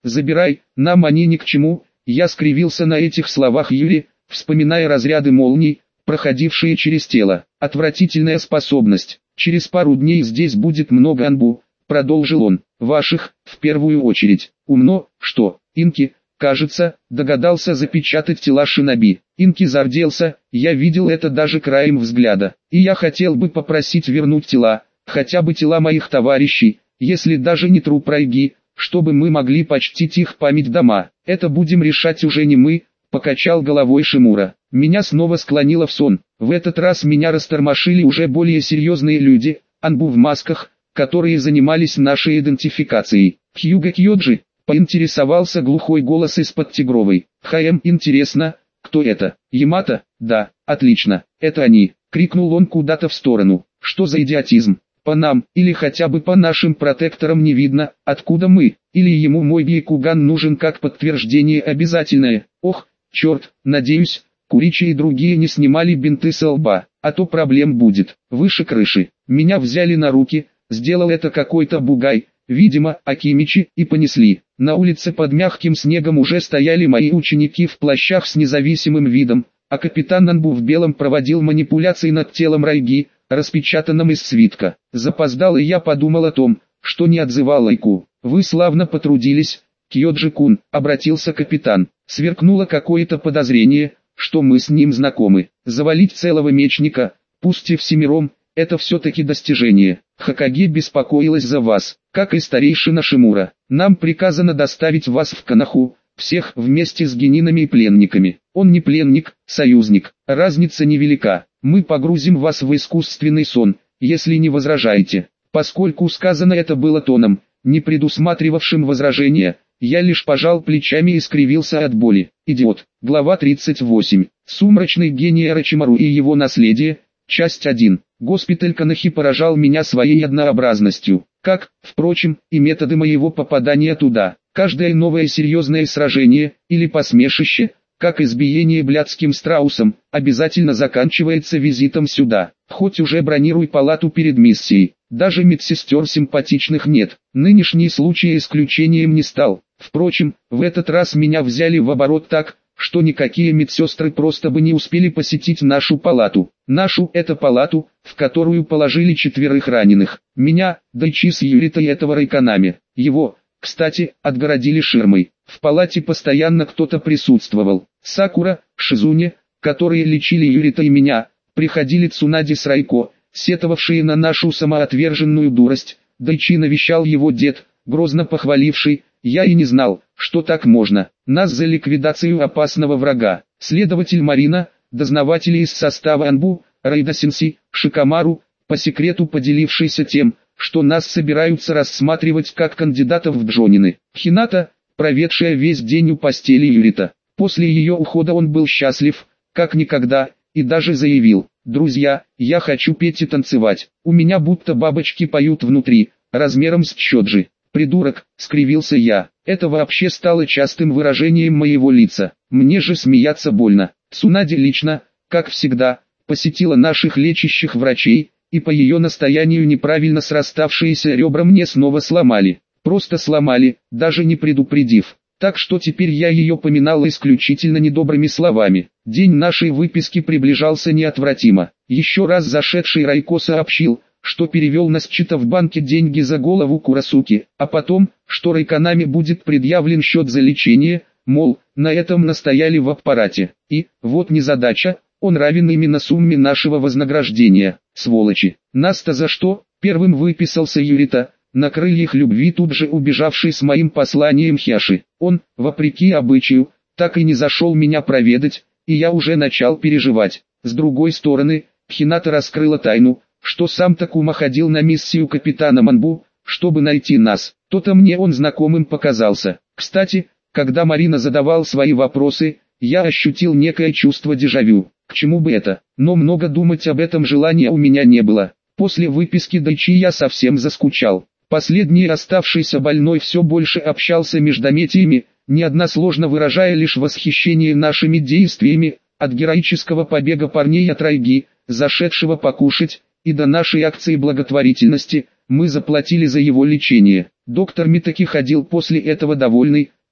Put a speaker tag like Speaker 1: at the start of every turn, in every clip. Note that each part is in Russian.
Speaker 1: забирай, нам они ни к чему. Я скривился на этих словах Юли, вспоминая разряды молний, проходившие через тело. Отвратительная способность. Через пару дней здесь будет много анбу, продолжил он. Ваших, в первую очередь. Умно, что, инки, кажется, догадался запечатать тела шиноби. Инки зарделся, я видел это даже краем взгляда. И я хотел бы попросить вернуть тела, хотя бы тела моих товарищей, если даже не труп Райги, чтобы мы могли почтить их память дома. Это будем решать уже не мы, покачал головой Шимура. Меня снова склонило в сон. В этот раз меня растормошили уже более серьезные люди, анбу в масках, которые занимались нашей идентификацией. Хьюго Кьоджи, поинтересовался глухой голос из-под тигровой. Интересно, кто это? Ямато? Да, отлично, это они, крикнул он куда-то в сторону. Что за идиотизм? По нам, или хотя бы по нашим протекторам не видно, откуда мы, или ему мой Бейкуган нужен как подтверждение обязательное. Ох, черт, надеюсь, Куричи и другие не снимали бинты со лба, а то проблем будет. Выше крыши. Меня взяли на руки, сделал это какой-то бугай, видимо, Акимичи, и понесли. На улице под мягким снегом уже стояли мои ученики в плащах с независимым видом, а капитан Нанбу в белом проводил манипуляции над телом Райги, распечатанным из свитка. Запоздал, и я подумал о том, что не отзывал Лайку. Вы славно потрудились, Кьоджи-кун, обратился капитан. Сверкнуло какое-то подозрение, что мы с ним знакомы. Завалить целого мечника, пусть и всемиром, это все-таки достижение. Хокаге беспокоилась за вас, как и старейшина Шимура. Нам приказано доставить вас в Канаху, всех вместе с генинами и пленниками. Он не пленник, союзник, разница невелика. Мы погрузим вас в искусственный сон, если не возражаете. Поскольку сказано это было тоном, не предусматривавшим возражения, я лишь пожал плечами и скривился от боли. Идиот. Глава 38. Сумрачный гений Орочимару и его наследие. Часть 1. Госпиталь Канахи поражал меня своей однообразностью, как, впрочем, и методы моего попадания туда. Каждое новое серьезное сражение, или посмешище, как избиение блядским страусом, обязательно заканчивается визитом сюда. Хоть уже бронируй палату перед миссией. Даже медсестер симпатичных нет. Нынешний случай исключением не стал. Впрочем, в этот раз меня взяли в оборот так, что никакие медсестры просто бы не успели посетить нашу палату. Нашу — это палату, в которую положили 4 раненых. Меня, Дайчи с Юритой и этого Райканами. Его, кстати, отгородили ширмой. В палате постоянно кто-то присутствовал. Сакура, Шизуне, которые лечили Юрита и меня, приходили Цунади с Райко, сетовавшие на нашу самоотверженную дурость. Дайчи навещал его дед, грозно похваливший: «Я и не знал, что так можно. Нас за ликвидацию опасного врага». Следователь Марина, дознаватели из состава Анбу, Райда Сенси, Шикамару, по секрету поделившийся тем, что нас собираются рассматривать как кандидатов в Джонины. Хината, проведшая весь день у постели Юрита. После ее ухода он был счастлив, как никогда, и даже заявил: «Друзья, я хочу петь и танцевать. У меня будто бабочки поют внутри, размером с Чоджи». «Придурок», — скривился я. Это вообще стало частым выражением моего лица. Мне же смеяться больно. Цунади лично, как всегда, посетила наших лечащих врачей, и по ее настоянию неправильно сраставшиеся ребра мне снова сломали. Просто сломали, даже не предупредив. Так что теперь я ее поминал исключительно недобрыми словами. День нашей выписки приближался неотвратимо. Еще раз зашедший Райко сообщил, что перевел на счета в банке деньги за голову Курасуки, а потом, что Райканами будет предъявлен счет за лечение, мол, на этом настояли в аппарате. И, вот незадача, он равен именно сумме нашего вознаграждения. Сволочи. Нас-то за что? Первым выписался Юрита, на крыльях любви тут же убежавший с моим посланием Хяши. Он, вопреки обычаю, так и не зашел меня проведать, и я уже начал переживать. С другой стороны, Хината раскрыла тайну, что сам Такума ходил на миссию капитана Манбу, чтобы найти нас. То-то мне он знакомым показался. Кстати, когда Марина задавал свои вопросы, я ощутил некое чувство дежавю. К чему бы это? Но много думать об этом желания у меня не было. После выписки Дайчи я совсем заскучал. Последний оставшийся больной все больше общался междометиями, неодносложно выражая лишь восхищение нашими действиями, от героического побега парней от Райги, зашедшего покушать, и до нашей акции благотворительности. Мы заплатили за его лечение. Доктор Митаки ходил после этого довольный,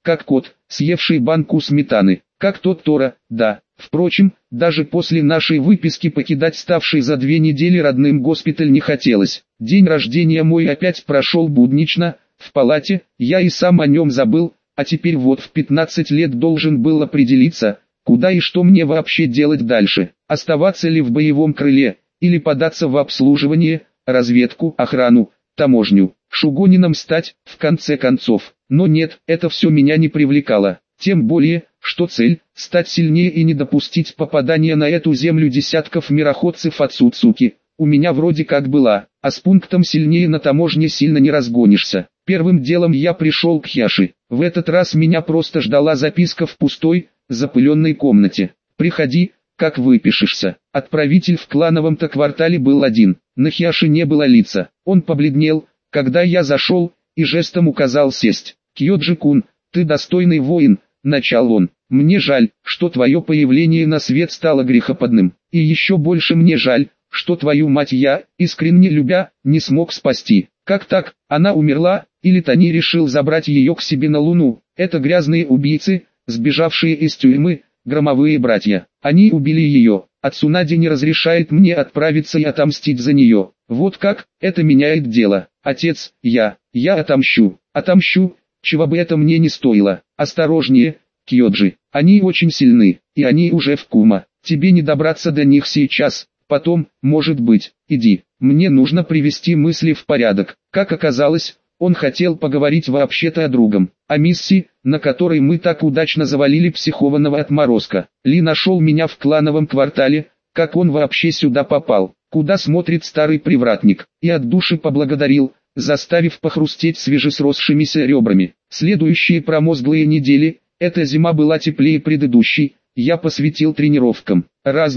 Speaker 1: как кот, съевший банку сметаны, как тот Тора, да. Впрочем, даже после нашей выписки покидать ставший за 2 недели родным госпиталь не хотелось. День рождения мой опять прошел буднично, в палате, я и сам о нем забыл, а теперь вот в 15 лет должен был определиться, куда и что мне вообще делать дальше. Оставаться ли в боевом крыле, или податься в обслуживание, разведку, охрану, таможню, шугонином стать, в конце концов. Но нет, это все меня не привлекало. Тем более, что цель – стать сильнее и не допустить попадания на эту землю десятков мироходцев от Суцуки – у меня вроде как была, а с пунктом сильнее на таможне сильно не разгонишься. Первым делом я пришел к Хяши. В этот раз меня просто ждала записка в пустой, запыленной комнате. «Приходи, как выпишешься». Отправитель в клановом-то квартале был один, на Хяши не было лица. Он побледнел, когда я зашел, и жестом указал сесть. «Кьёджи-кун, ты достойный воин», — начал он. «Мне жаль, что твое появление на свет стало грехопадным. И еще больше мне жаль, что твою мать я, искренне любя, не смог спасти. Как так, она умерла, или Тани решил забрать ее к себе на Луну? Это грязные убийцы, сбежавшие из тюрьмы, громовые братья. Они убили ее, а Цунади не разрешает мне отправиться и отомстить за нее. Вот как, это меняет дело. Отец, я отомщу, чего бы это мне не стоило. Осторожнее, Кьёджи, они очень сильны, и они уже в Кума. Тебе не добраться до них сейчас. Потом, может быть, иди, мне нужно привести мысли в порядок». Как оказалось, он хотел поговорить вообще-то о другом, о миссии, на которой мы так удачно завалили психованного отморозка. Ли нашел меня в клановом квартале, как он вообще сюда попал, куда смотрит старый привратник, и от души поблагодарил, заставив похрустеть свежесросшимися ребрами. Следующие промозглые недели, эта зима была теплее предыдущей, я посвятил тренировкам.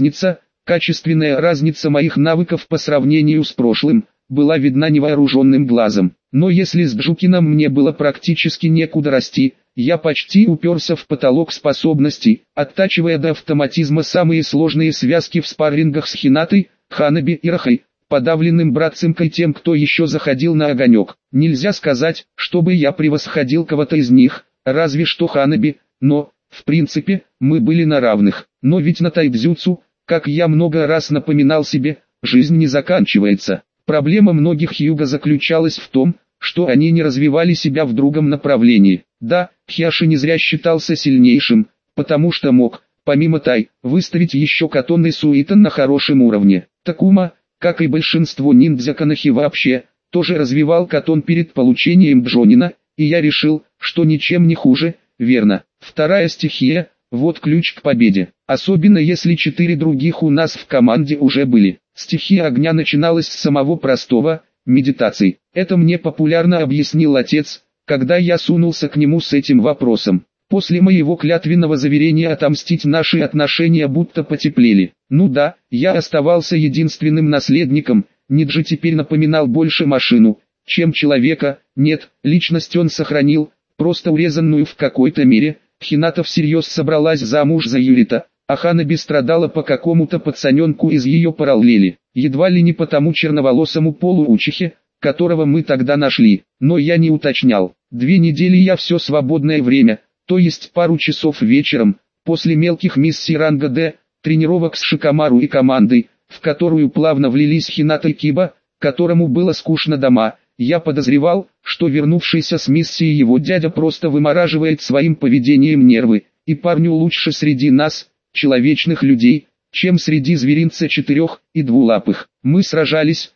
Speaker 1: Качественная разница моих навыков по сравнению с прошлым, была видна невооруженным глазом. Но если с Джукином мне было практически некуда расти, я почти уперся в потолок способностей, оттачивая до автоматизма самые сложные связки в спаррингах с Хинатой, Ханаби и Рахой, подавленным братцемкой тем, кто еще заходил на огонек. Нельзя сказать, чтобы я превосходил кого-то из них, разве что Ханаби, но, в принципе, мы были на равных. Но ведь на тайцзюцу, как я много раз напоминал себе, жизнь не заканчивается. Проблема многих Хьюга заключалась в том, что они не развивали себя в другом направлении. Да, Хяши не зря считался сильнейшим, потому что мог, помимо Тай, выставить еще Катон и Суитан на хорошем уровне. Такума, как и большинство ниндзя Канахи вообще, тоже развивал Катон перед получением Джонина, и я решил, что ничем не хуже, верно. Вторая стихия – вот ключ к победе. Особенно если 4 других у нас в команде уже были. Стихия огня начиналась с самого простого – медитаций. Это мне популярно объяснил отец, когда я сунулся к нему с этим вопросом. После моего клятвенного заверения отомстить наши отношения будто потеплели. Ну да, я оставался единственным наследником, Ниджи теперь напоминал больше машину, чем человека. Нет, личность он сохранил, просто урезанную в какой-то мере. Хината всерьез собралась замуж за Юрита, а Ханаби страдала по какому-то пацаненку из ее параллели, едва ли не по тому черноволосому полуучихе, которого мы тогда нашли, но я не уточнял. 2 недели я все свободное время, то есть пару часов вечером, после мелких миссий ранга D, тренировок с Шикамару и командой, в которую плавно влились Хината и Киба, которому было скучно дома. Я подозревал, что вернувшийся с миссии его дядя просто вымораживает своим поведением нервы, и парню лучше среди нас, человечных людей, чем среди зверинца 4 и 2-лапых. Мы сражались,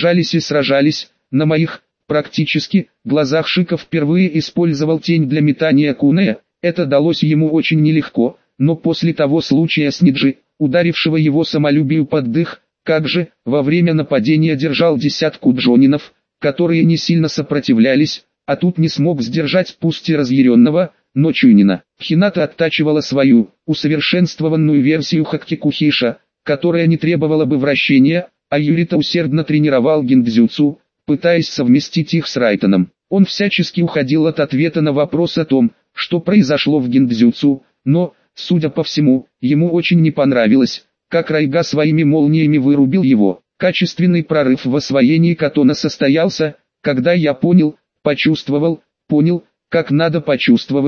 Speaker 1: на моих, практически, глазах Шика впервые использовал тень для метания кунэ. Это далось ему очень нелегко, но после того случая с Ниджи, ударившего его самолюбию под дых, как же, во время нападения держал 10 джонинов, которые не сильно сопротивлялись, а тут не смог сдержать пусть и разъяренного, но Чунина. Хината оттачивала свою, усовершенствованную версию Хаккикухиша, которая не требовала бы вращения, а Юрита усердно тренировал гиндзюцу, пытаясь совместить их с Райтоном. Он всячески уходил от ответа на вопрос о том, что произошло в гиндзюцу, но, судя по всему, ему очень не понравилось, как Райга своими молниями вырубил его. Качественный прорыв в освоении Катона состоялся, когда я почувствовал, как надо почувствовать,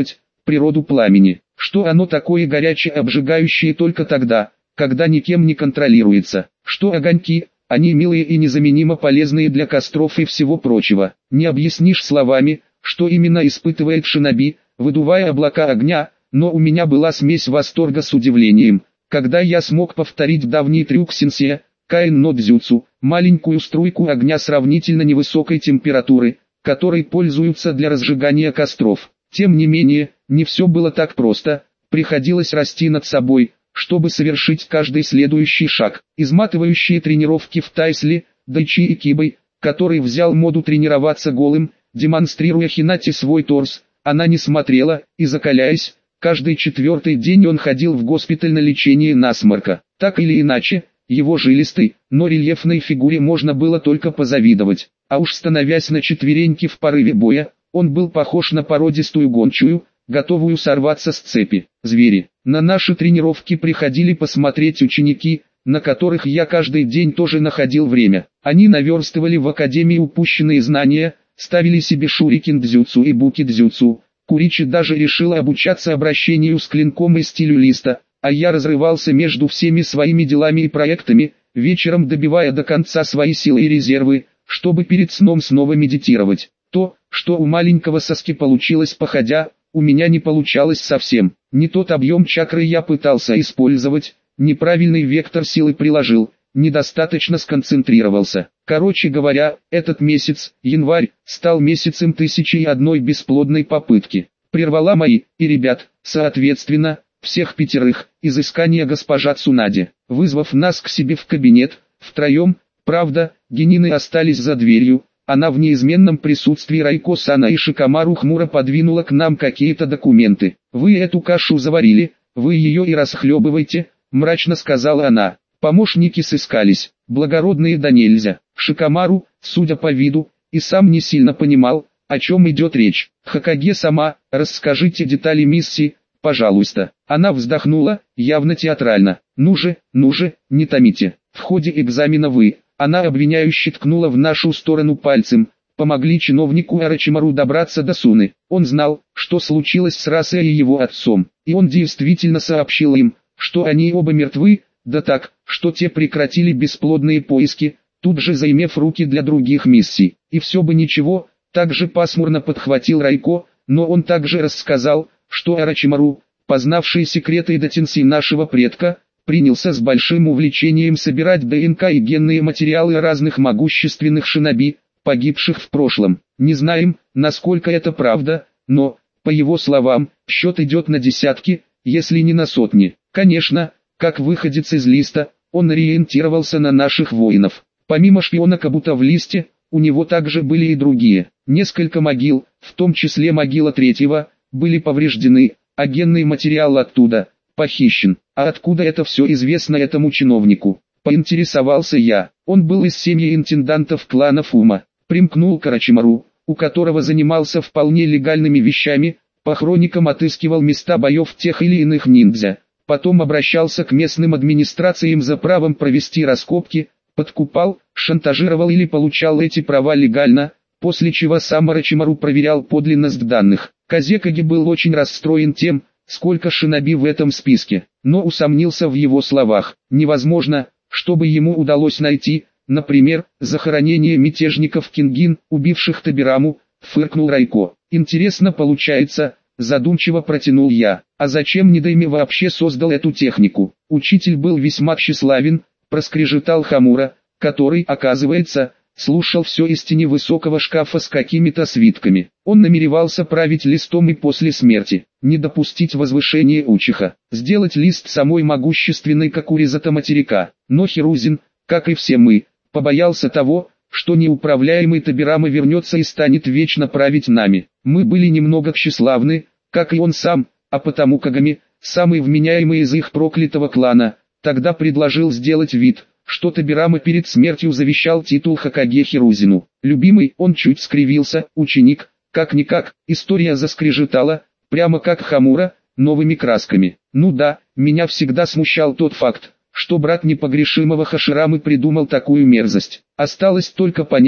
Speaker 1: природу пламени, что оно такое горячее, обжигающее только тогда, когда никем не контролируется, что огоньки, они милые и незаменимо полезные для костров и всего прочего. Не объяснишь словами, что именно испытывает шиноби, выдувая облака огня, но у меня была смесь восторга с удивлением, когда я смог повторить давний трюк сенсея, Каин но дзюцу, маленькую струйку огня сравнительно невысокой температуры, которой пользуются для разжигания костров. Тем не менее, не все было так просто, приходилось расти над собой, чтобы совершить каждый следующий шаг. Изматывающие тренировки в Тайсли, Дайчи и Кибой, который взял моду тренироваться голым, демонстрируя Хинати свой торс, она не смотрела, и закаляясь, каждый четвертый день он ходил в госпиталь на лечение насморка. Так или иначе, его жилистой, но рельефной фигуре можно было только позавидовать, а уж становясь на четвереньки в порыве боя, он был похож на породистую гончую, готовую сорваться с цепи. Звери. На наши тренировки приходили посмотреть ученики, на которых я каждый день тоже находил время. Они наверстывали в академии упущенные знания, ставили себе шурикен-дзюцу и буки-дзюцу. Куричи даже решила обучаться обращению с клинком и стилю листа, а я разрывался между всеми своими делами и проектами, вечером добивая до конца свои силы и резервы, чтобы перед сном снова медитировать. То, что у маленького Саски получилось походя, у меня не получалось совсем. Не тот объем чакры я пытался использовать, неправильный вектор силы приложил, недостаточно сконцентрировался. Короче говоря, этот месяц, январь, стал месяцем 1001 бесплодной попытки. Прервала мои, и ребят, соответственно, всех пятерых, изыскания госпожа Цунади, вызвав нас к себе в кабинет, втроем, правда, генины остались за дверью, она в неизменном присутствии Райко-сана и Шикамару хмуро подвинула к нам какие-то документы. «Вы эту кашу заварили, вы ее и расхлебывайте», мрачно сказала она. Помощники сыскались, благородные да нельзя. Шикамару, судя по виду, и сам не сильно понимал, о чем идет речь. «Хокаге-сама, расскажите детали миссии, пожалуйста». Она вздохнула, явно театрально. Ну же, не томите. В ходе экзамена вы, она обвиняюще ткнула в нашу сторону пальцем, помогли чиновнику Арачимару добраться до Суны. Он знал, что случилось с Расой и его отцом, и он действительно сообщил им, что они оба мертвы, да так, что те прекратили бесплодные поиски, тут же займев руки для других миссий. И все бы ничего, также пасмурно подхватил Райко, но он также рассказал, что Арачимару, познавший секреты Датинси нашего предка, принялся с большим увлечением собирать ДНК и генные материалы разных могущественных шиноби, погибших в прошлом. Не знаем, насколько это правда, но, по его словам, счет идет на десятки, если не на сотни. Конечно, как выходец из листа, он ориентировался на наших воинов. Помимо шпиона Кабута в листе, у него также были и другие. Несколько могил, в том числе могила третьего, были повреждены, а генный материал оттуда похищен. А откуда это все известно этому чиновнику? Поинтересовался я. Он был из семьи интендантов клана Фума. Примкнул к Арачимару, у которого занимался вполне легальными вещами, по хроникам отыскивал места боев тех или иных ниндзя. Потом обращался к местным администрациям за правом провести раскопки, подкупал, шантажировал или получал эти права легально, после чего сам Арачимару проверял подлинность данных. Казекаги был очень расстроен тем, сколько шиноби в этом списке, но усомнился в его словах. Невозможно, чтобы ему удалось найти, например, захоронение мятежников Кингин, убивших Табираму, фыркнул Райко. Интересно получается, задумчиво протянул я. А зачем Нидайме вообще создал эту технику? Учитель был весьма тщеславен, проскрежетал Хамура, который, оказывается, слушал все из тени высокого шкафа с какими-то свитками. Он намеревался править листом и после смерти, не допустить возвышения Учиха, сделать лист самой могущественной как Уризата материка. Но Хирузин, как и все мы, побоялся того, что неуправляемый Табирама вернется и станет вечно править нами. Мы были немного тщеславны, как и он сам, а потому Кагами, самый вменяемый из их проклятого клана, тогда предложил сделать вид, что Табирама перед смертью завещал титул Хокаге Хирузину. Любимый, он чуть скривился, ученик, как-никак, история заскрежетала, прямо как Хамура, новыми красками. Ну да, меня всегда смущал тот факт, что брат непогрешимого Хаширамы придумал такую мерзость. Осталось только понять,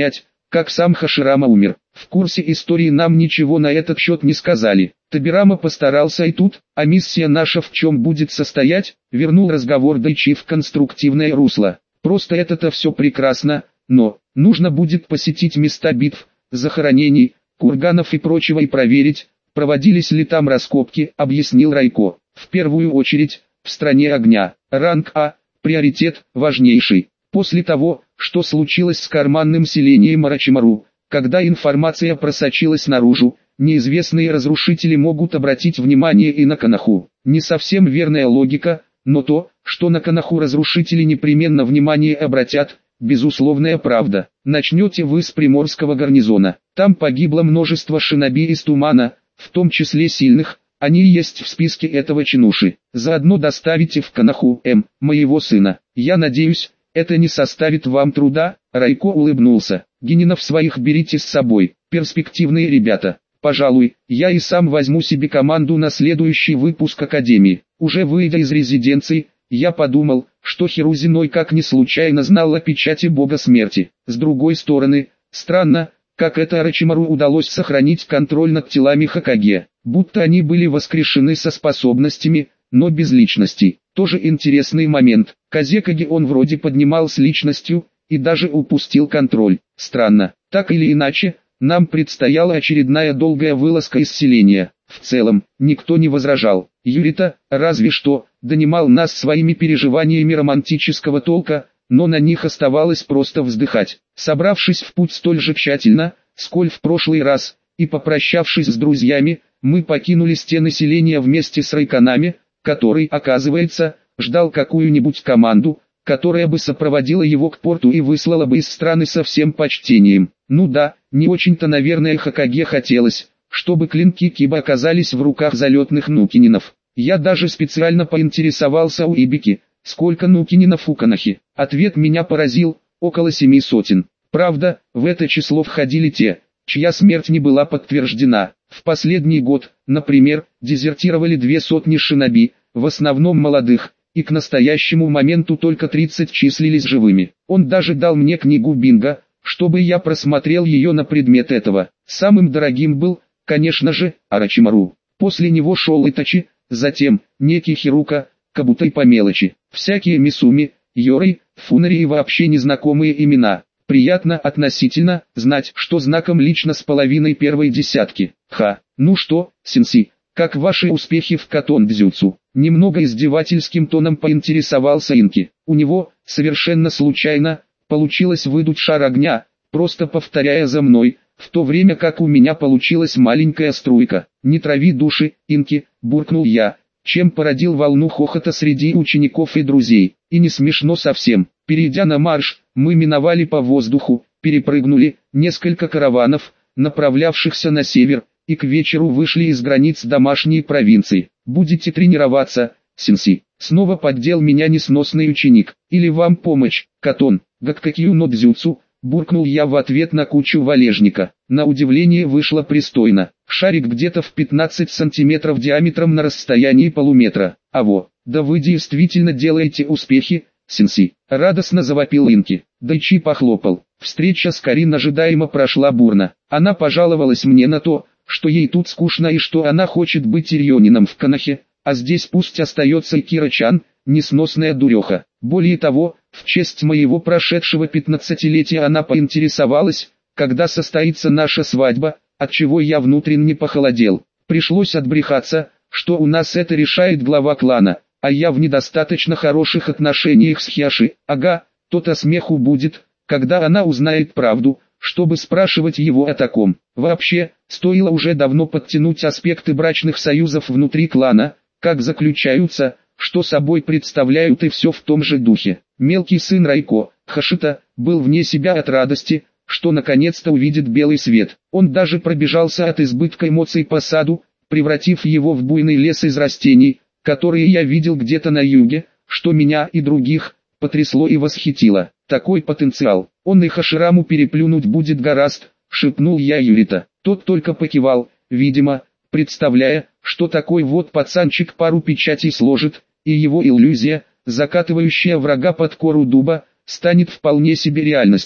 Speaker 1: как сам Хаширама умер. В курсе истории нам ничего на этот счет не сказали. Табирама постарался и тут, а миссия наша в чем будет состоять, вернул разговор Дайчи в конструктивное русло. Просто это-то все прекрасно, но нужно будет посетить места битв, захоронений, курганов и прочего и проверить, проводились ли там раскопки, объяснил Райко. В первую очередь, в стране огня, ранг А, приоритет, важнейший. После того, что случилось с карманным селением Орочимару, когда информация просочилась наружу, неизвестные разрушители могут обратить внимание и на Канаху. Не совсем верная логика, но то, что на Канаху разрушители непременно внимание обратят, безусловная правда. Начнете вы с Приморского гарнизона. Там погибло множество шиноби из Тумана, в том числе сильных, они есть в списке этого чинуши. Заодно доставите в Канаху моего сына. Я надеюсь, это не составит вам труда. Райко улыбнулся. Генинов своих берите с собой, перспективные ребята. Пожалуй, я и сам возьму себе команду на следующий выпуск Академии. Уже выйдя из резиденции, я подумал, что Хирузиной как ни случайно знал о печати бога смерти. С другой стороны, странно, как это Орочимару удалось сохранить контроль над телами Хокаге, будто они были воскрешены со способностями, но без личностей. Тоже интересный момент. Казекаги он вроде поднимал с личностью, и даже упустил контроль. Странно. Так или иначе, нам предстояла очередная долгая вылазка из селения. В целом, никто не возражал. Юрита, разве что, донимал нас своими переживаниями романтического толка, но на них оставалось просто вздыхать. Собравшись в путь столь же тщательно, сколь в прошлый раз, и попрощавшись с друзьями, мы покинули стены селения вместе с Райканами, который, оказывается, ждал какую-нибудь команду, которая бы сопроводила его к порту и выслала бы из страны со всем почтением. Ну да, не очень-то наверное Хокаге хотелось, чтобы клинки Киба оказались в руках залетных нукининов. Я даже специально поинтересовался у Ибики, сколько нукининов у Канахи. Ответ меня поразил, около 700. Правда, в это число входили те, чья смерть не была подтверждена. В последний год, например, дезертировали 200 шиноби, в основном молодых, и к настоящему моменту только 30 числились живыми. Он даже дал мне книгу Бинго, чтобы я просмотрел ее на предмет этого. Самым дорогим был, конечно же, Орочимару. После него шел Итачи, затем, некий Хирука, Кабутай по мелочи. Всякие Мисуми, Йорой, Фунари и вообще незнакомые имена. Приятно относительно знать, что знаком лично с половиной первой десятки. Ну что, сенси, как ваши успехи в катон-дзюцу? Немного издевательским тоном поинтересовался Инки. У него, совершенно случайно, получилось выдуть шар огня, просто повторяя за мной, в то время как у меня получилась маленькая струйка. «Не трави души, Инки», буркнул я, чем породил волну хохота среди учеников и друзей. И не смешно совсем. Перейдя на марш, мы миновали по воздуху, перепрыгнули несколько караванов, направлявшихся на север, и к вечеру вышли из границ домашней провинции. «Будете тренироваться, сенси?» Снова поддел меня несносный ученик. «Или вам помощь, Катон?» «Гаккакью но дзюцу», буркнул я в ответ на кучу валежника. На удивление вышло пристойно. Шарик где-то в 15 сантиметров диаметром на расстоянии полуметра. «Аво, да вы действительно делаете успехи, сенси!» Радостно завопил Инки. Дайчи похлопал. Встреча с Карин ожидаемо прошла бурно. Она пожаловалась мне на то, что ей тут скучно и что она хочет быть Ирьонином в Канахе, а здесь пусть остается и Кира-чан, несносная дуреха. Более того, в честь моего прошедшего 15-летия она поинтересовалась, когда состоится наша свадьба, от чего я внутренне похолодел. Пришлось отбрехаться, что у нас это решает глава клана, а я в недостаточно хороших отношениях с Хиаши. Ага, то-то смеху будет, когда она узнает правду, чтобы спрашивать его о таком. Вообще, стоило уже давно подтянуть аспекты брачных союзов внутри клана, как заключаются, что собой представляют и все в том же духе. Мелкий сын Райко, Хашита, был вне себя от радости, что наконец-то увидит белый свет. Он даже пробежался от избытка эмоций по саду, превратив его в буйный лес из растений, которые я видел где-то на юге, что меня и других потрясло и восхитило. Такой потенциал, он и Хашираму переплюнуть будет гораст, шепнул я Юрита. Тот только покивал, видимо, представляя, что такой вот пацанчик пару печатей сложит, и его иллюзия, закатывающая врага под кору дуба, станет вполне себе реальностью.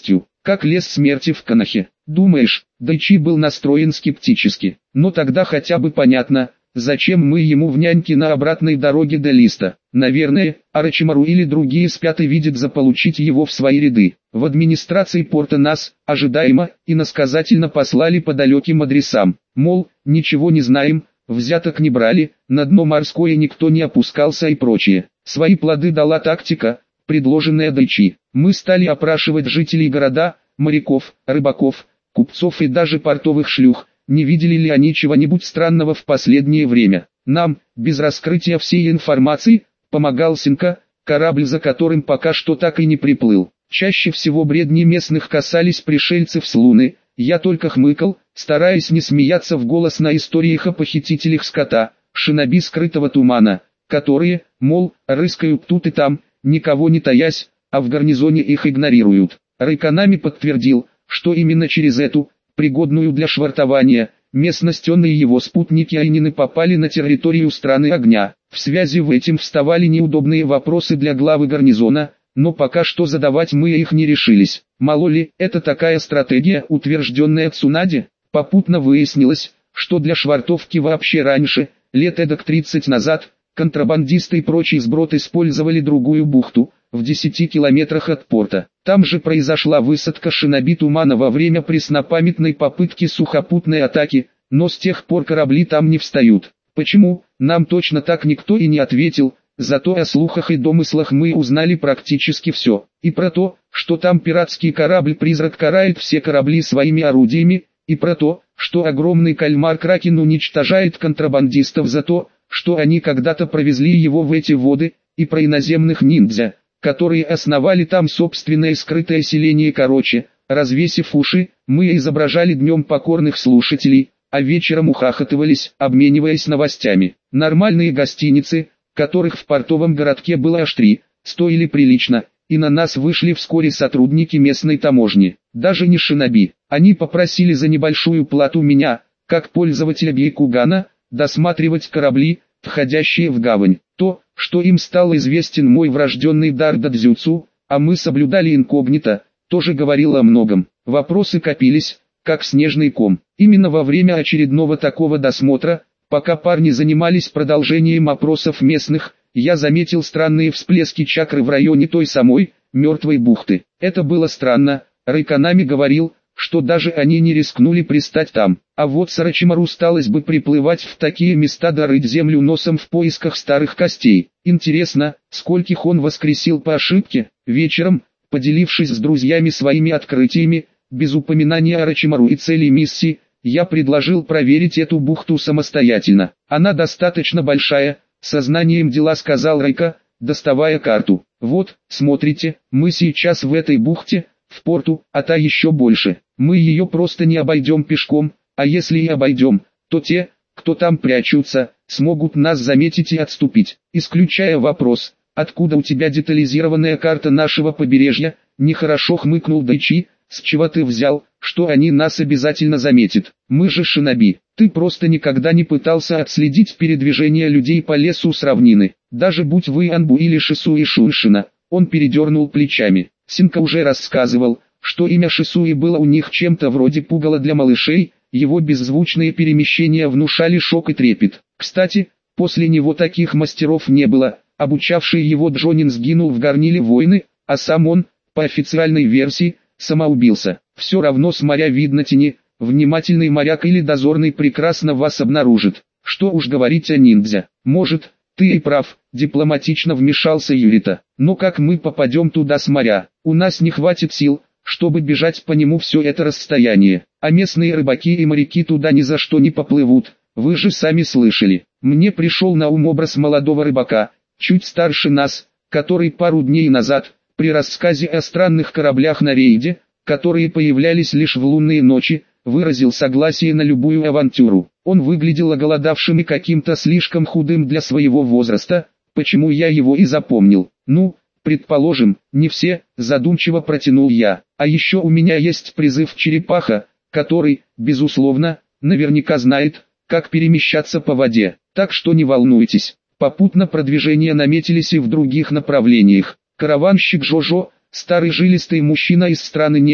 Speaker 1: как лес смерти в Канахе. Думаешь, Дайчи был настроен скептически, но тогда хотя бы понятно, зачем мы ему в няньки на обратной дороге до Листа. Наверное, Орочимару или другие спят и видят заполучить его в свои ряды. В администрации порта нас, ожидаемо, иносказательно послали по далеким адресам. Мол, ничего не знаем, взяток не брали, на дно морское никто не опускался и прочее. Свои плоды дала тактика, предложенная Дайчи. Мы стали опрашивать жителей города, моряков, рыбаков, купцов и даже портовых шлюх, не видели ли они чего-нибудь странного в последнее время. Нам, без раскрытия всей информации, помогал Синка, корабль за которым пока что так и не приплыл. Чаще всего бредни местных касались пришельцев с Луны, я только хмыкал, стараясь не смеяться в голос на историях о похитителях скота, шиноби скрытого тумана, которые, мол, рыскают тут и там, никого не таясь, а в гарнизоне их игнорируют. Райканами подтвердил, что именно через эту, пригодную для швартования, местность он и его спутники Айнины попали на территорию страны огня. В связи в этим вставали неудобные вопросы для главы гарнизона, но пока что задавать мы их не решились. Мало ли, это такая стратегия, утвержденная Цунаде. Попутно выяснилось, что для швартовки вообще раньше, лет эдак 30 назад, контрабандисты и прочий сброд использовали другую бухту, в 10 километрах от порта. Там же произошла высадка шиноби тумана во время преснопамятной попытки сухопутной атаки, но с тех пор корабли там не встают. Почему, нам точно так никто и не ответил, зато о слухах и домыслах мы узнали практически все. И про то, что там пиратский корабль-призрак карает все корабли своими орудиями, и про то, что огромный кальмар-кракен уничтожает контрабандистов за то, что они когда-то провезли его в эти воды, и про иноземных ниндзя, которые основали там собственное скрытое селение. Короче, развесив уши, мы изображали днем покорных слушателей, а вечером ухахатывались, обмениваясь новостями. Нормальные гостиницы, которых в портовом городке было аж 3, стоили прилично, и на нас вышли вскоре сотрудники местной таможни. Даже не шиноби, они попросили за небольшую плату меня, как пользователя Бейкугана, досматривать корабли, входящие в гавань. То, что им стал известен мой врожденный дар дадзюцу, а мы соблюдали инкогнито, тоже говорило о многом. Вопросы копились, как снежный ком. Именно во время очередного такого досмотра, пока парни занимались продолжением опросов местных, я заметил странные всплески чакры в районе той самой, мертвой бухты. Это было странно, Райканами говорил, что даже они не рискнули пристать там. А вот Сорочимару сталось бы приплывать в такие места да рыть землю носом в поисках старых костей. Интересно, скольких он воскресил по ошибке. Вечером, поделившись с друзьями своими открытиями, без упоминания Орочимару и целей миссии, я предложил проверить эту бухту самостоятельно. Она достаточно большая, сознанием дела сказал Райка, доставая карту. Вот, смотрите, мы сейчас в этой бухте, в порту, а та еще больше. Мы ее просто не обойдем пешком, а если и обойдем, то те, кто там прячутся, смогут нас заметить и отступить. Исключая вопрос, откуда у тебя детализированная карта нашего побережья, нехорошо хмыкнул Дайчи, с чего ты взял, что они нас обязательно заметят. Мы же шиноби. Ты просто никогда не пытался отследить передвижение людей по лесу с равнины. Даже будь вы Анбу или Шисуи Шуишина, он передернул плечами. Синка уже рассказывал, что имя Шисуи было у них чем-то вроде пугала для малышей, его беззвучные перемещения внушали шок и трепет. Кстати, после него таких мастеров не было, обучавший его Джонин сгинул в горниле войны, а сам он, по официальной версии, самоубился. Все равно с моря видно тени, внимательный моряк или дозорный прекрасно вас обнаружит. Что уж говорить о ниндзя. Может, ты и прав, дипломатично вмешался Юрита. Но как мы попадем туда с моря? У нас не хватит сил, чтобы бежать по нему все это расстояние. А местные рыбаки и моряки туда ни за что не поплывут. Вы же сами слышали. Мне пришел на ум образ молодого рыбака, чуть старше нас, который пару дней назад, при рассказе о странных кораблях на рейде, которые появлялись лишь в лунные ночи, выразил согласие на любую авантюру. Он выглядел оголодавшим и каким-то слишком худым для своего возраста, почему я его и запомнил. Ну, предположим, не все, задумчиво протянул я. А еще у меня есть призыв черепаха, который, безусловно, наверняка знает, как перемещаться по воде. Так что не волнуйтесь. Попутно продвижения наметились и в других направлениях. Караванщик Жожо, старый жилистый мужчина из страны неба,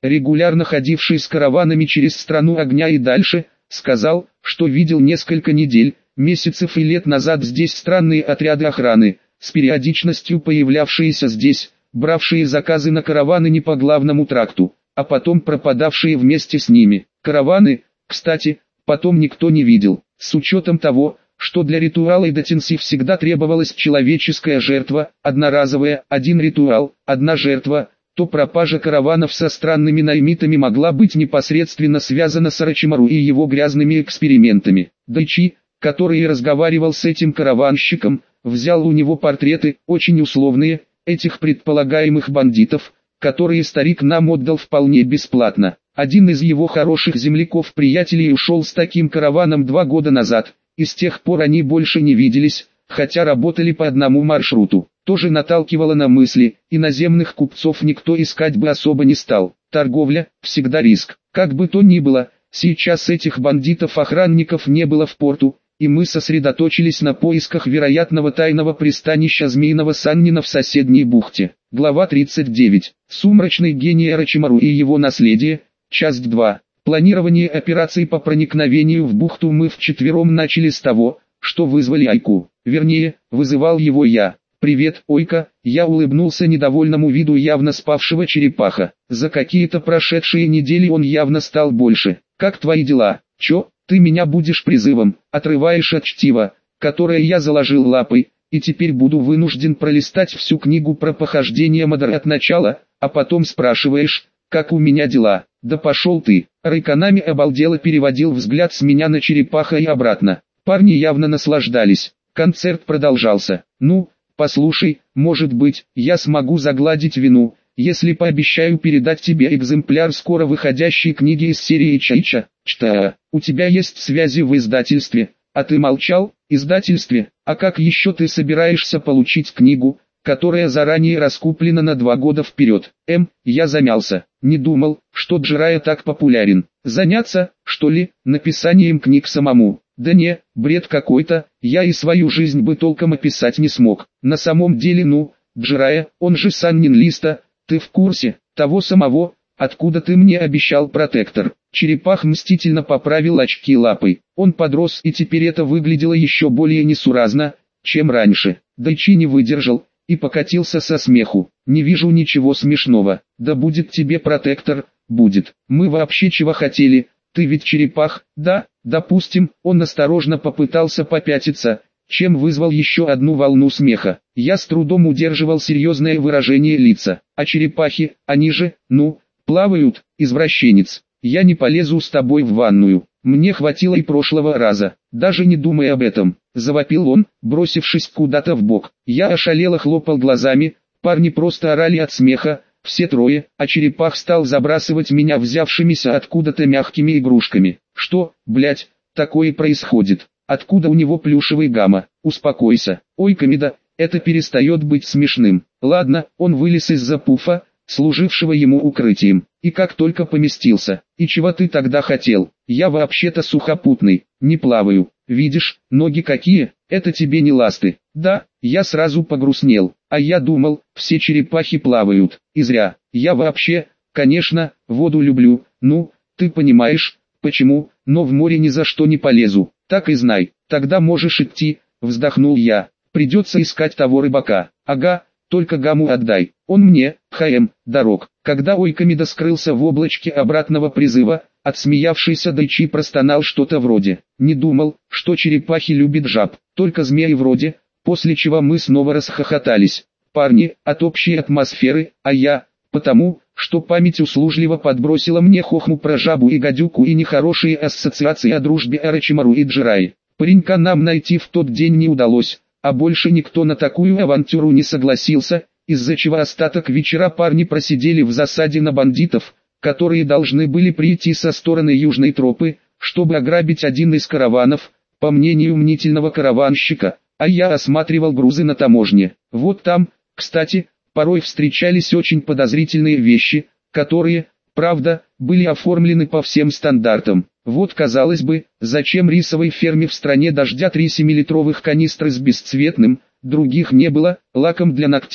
Speaker 1: регулярно ходивший с караванами через страну огня и дальше, сказал, что видел несколько недель, месяцев и лет назад здесь странные отряды охраны, с периодичностью появлявшиеся здесь, бравшие заказы на караваны не по главному тракту, а потом пропадавшие вместе с ними. Караваны, кстати, потом никто не видел, с учетом того, что для ритуала Идатинси всегда требовалась человеческая жертва, одноразовая, один ритуал, одна жертва, то пропажа караванов со странными наймитами могла быть непосредственно связана с Орочимару и его грязными экспериментами. Дайчи, который разговаривал с этим караванщиком, взял у него портреты, очень условные, этих предполагаемых бандитов, которые старик нам отдал вполне бесплатно. Один из его хороших земляков-приятелей ушел с таким караваном 2 года назад, и с тех пор они больше не виделись, хотя работали по одному маршруту. Тоже наталкивало на мысли, иноземных купцов никто искать бы особо не стал. Торговля – всегда риск. Как бы то ни было, сейчас этих бандитов-охранников не было в порту, и мы сосредоточились на поисках вероятного тайного пристанища Змеиного Саннина в соседней бухте. Глава 39. Сумрачный гений Орочимару и его наследие. Часть 2. Планирование операций по проникновению в бухту мы вчетвером начали с того, что вызвали Айку. Вернее, вызывал его я. «Привет, Ойка», я улыбнулся недовольному виду явно спавшего черепаха. За какие-то прошедшие недели он явно стал больше. «Как твои дела? Чё, ты меня будешь призывом, отрываешь от чтива, которое я заложил лапой, и теперь буду вынужден пролистать всю книгу про похождение Мадара от начала, а потом спрашиваешь, как у меня дела? Да пошел ты». Райканами обалдело переводил взгляд с меня на черепаха и обратно. Парни явно наслаждались. Концерт продолжался. «Ну, послушай, может быть, я смогу загладить вину, если пообещаю передать тебе экземпляр скоро выходящей книги из серии Чайча. Чта, у тебя есть связи в издательстве, а ты молчал, издательстве, а как еще ты собираешься получить книгу, которая заранее раскуплена на 2 года вперед?» Я замялся, не думал, что Джирайя так популярен. Заняться, что ли, написанием книг самому? Да не, бред какой-то, я и свою жизнь бы толком описать не смог. На самом деле Джирайя, он же Саннин Листа, ты в курсе, того самого, откуда ты мне обещал протектор? Черепах мстительно поправил очки лапой. Он подрос и теперь это выглядело еще более несуразно, чем раньше. Дайчи не выдержал и покатился со смеху. «Не вижу ничего смешного. Да будет тебе протектор, будет. Мы вообще чего хотели? Ты ведь черепах, да?» Допустим, он осторожно попытался попятиться, чем вызвал еще одну волну смеха. Я с трудом удерживал серьезное выражение лица. А черепахи, они же, плавают, извращенец. Я не полезу с тобой в ванную. Мне хватило и прошлого раза. Даже не думай об этом, завопил он, бросившись куда-то в бок. Я ошалело хлопал глазами, парни просто орали от смеха, все трое, а черепах стал забрасывать меня взявшимися откуда-то мягкими игрушками. Что, блять, такое происходит? Откуда у него плюшевый гамма? Успокойся. Ой, Камида, это перестает быть смешным. Ладно, он вылез из-за пуфа, служившего ему укрытием, и как только поместился. И чего ты тогда хотел? Я вообще-то сухопутный, не плаваю. Видишь, ноги какие, это тебе не ласты. Да, я сразу погрустнел, а я думал, все черепахи плавают. И зря, я вообще, конечно, воду люблю, ты понимаешь, почему, но в море ни за что не полезу. Так и знай, тогда можешь идти, вздохнул я. Придется искать того рыбака. Ага, только гамму отдай, он мне, дорог. Когда Ойкамида скрылся в облачке обратного призыва, отсмеявшийся Дайчи простонал что-то вроде: «Не думал, что черепахи любят жаб, только змеи вроде», после чего мы снова расхохотались. Парни, от общей атмосферы, а я, потому, что память услужливо подбросила мне хохму про жабу и гадюку и нехорошие ассоциации о дружбе Орочимару и Джирайи. Паренька нам найти в тот день не удалось, а больше никто на такую авантюру не согласился, из-за чего остаток вечера парни просидели в засаде на бандитов, которые должны были прийти со стороны южной тропы, чтобы ограбить один из караванов, по мнению мнительного караванщика, а я осматривал грузы на таможне. Вот там, кстати, порой встречались очень подозрительные вещи, которые, правда, были оформлены по всем стандартам. Вот, казалось бы, зачем рисовой ферме в стране дождя 3 7-литровых канистры с бесцветным, других не было, лаком для ногтей,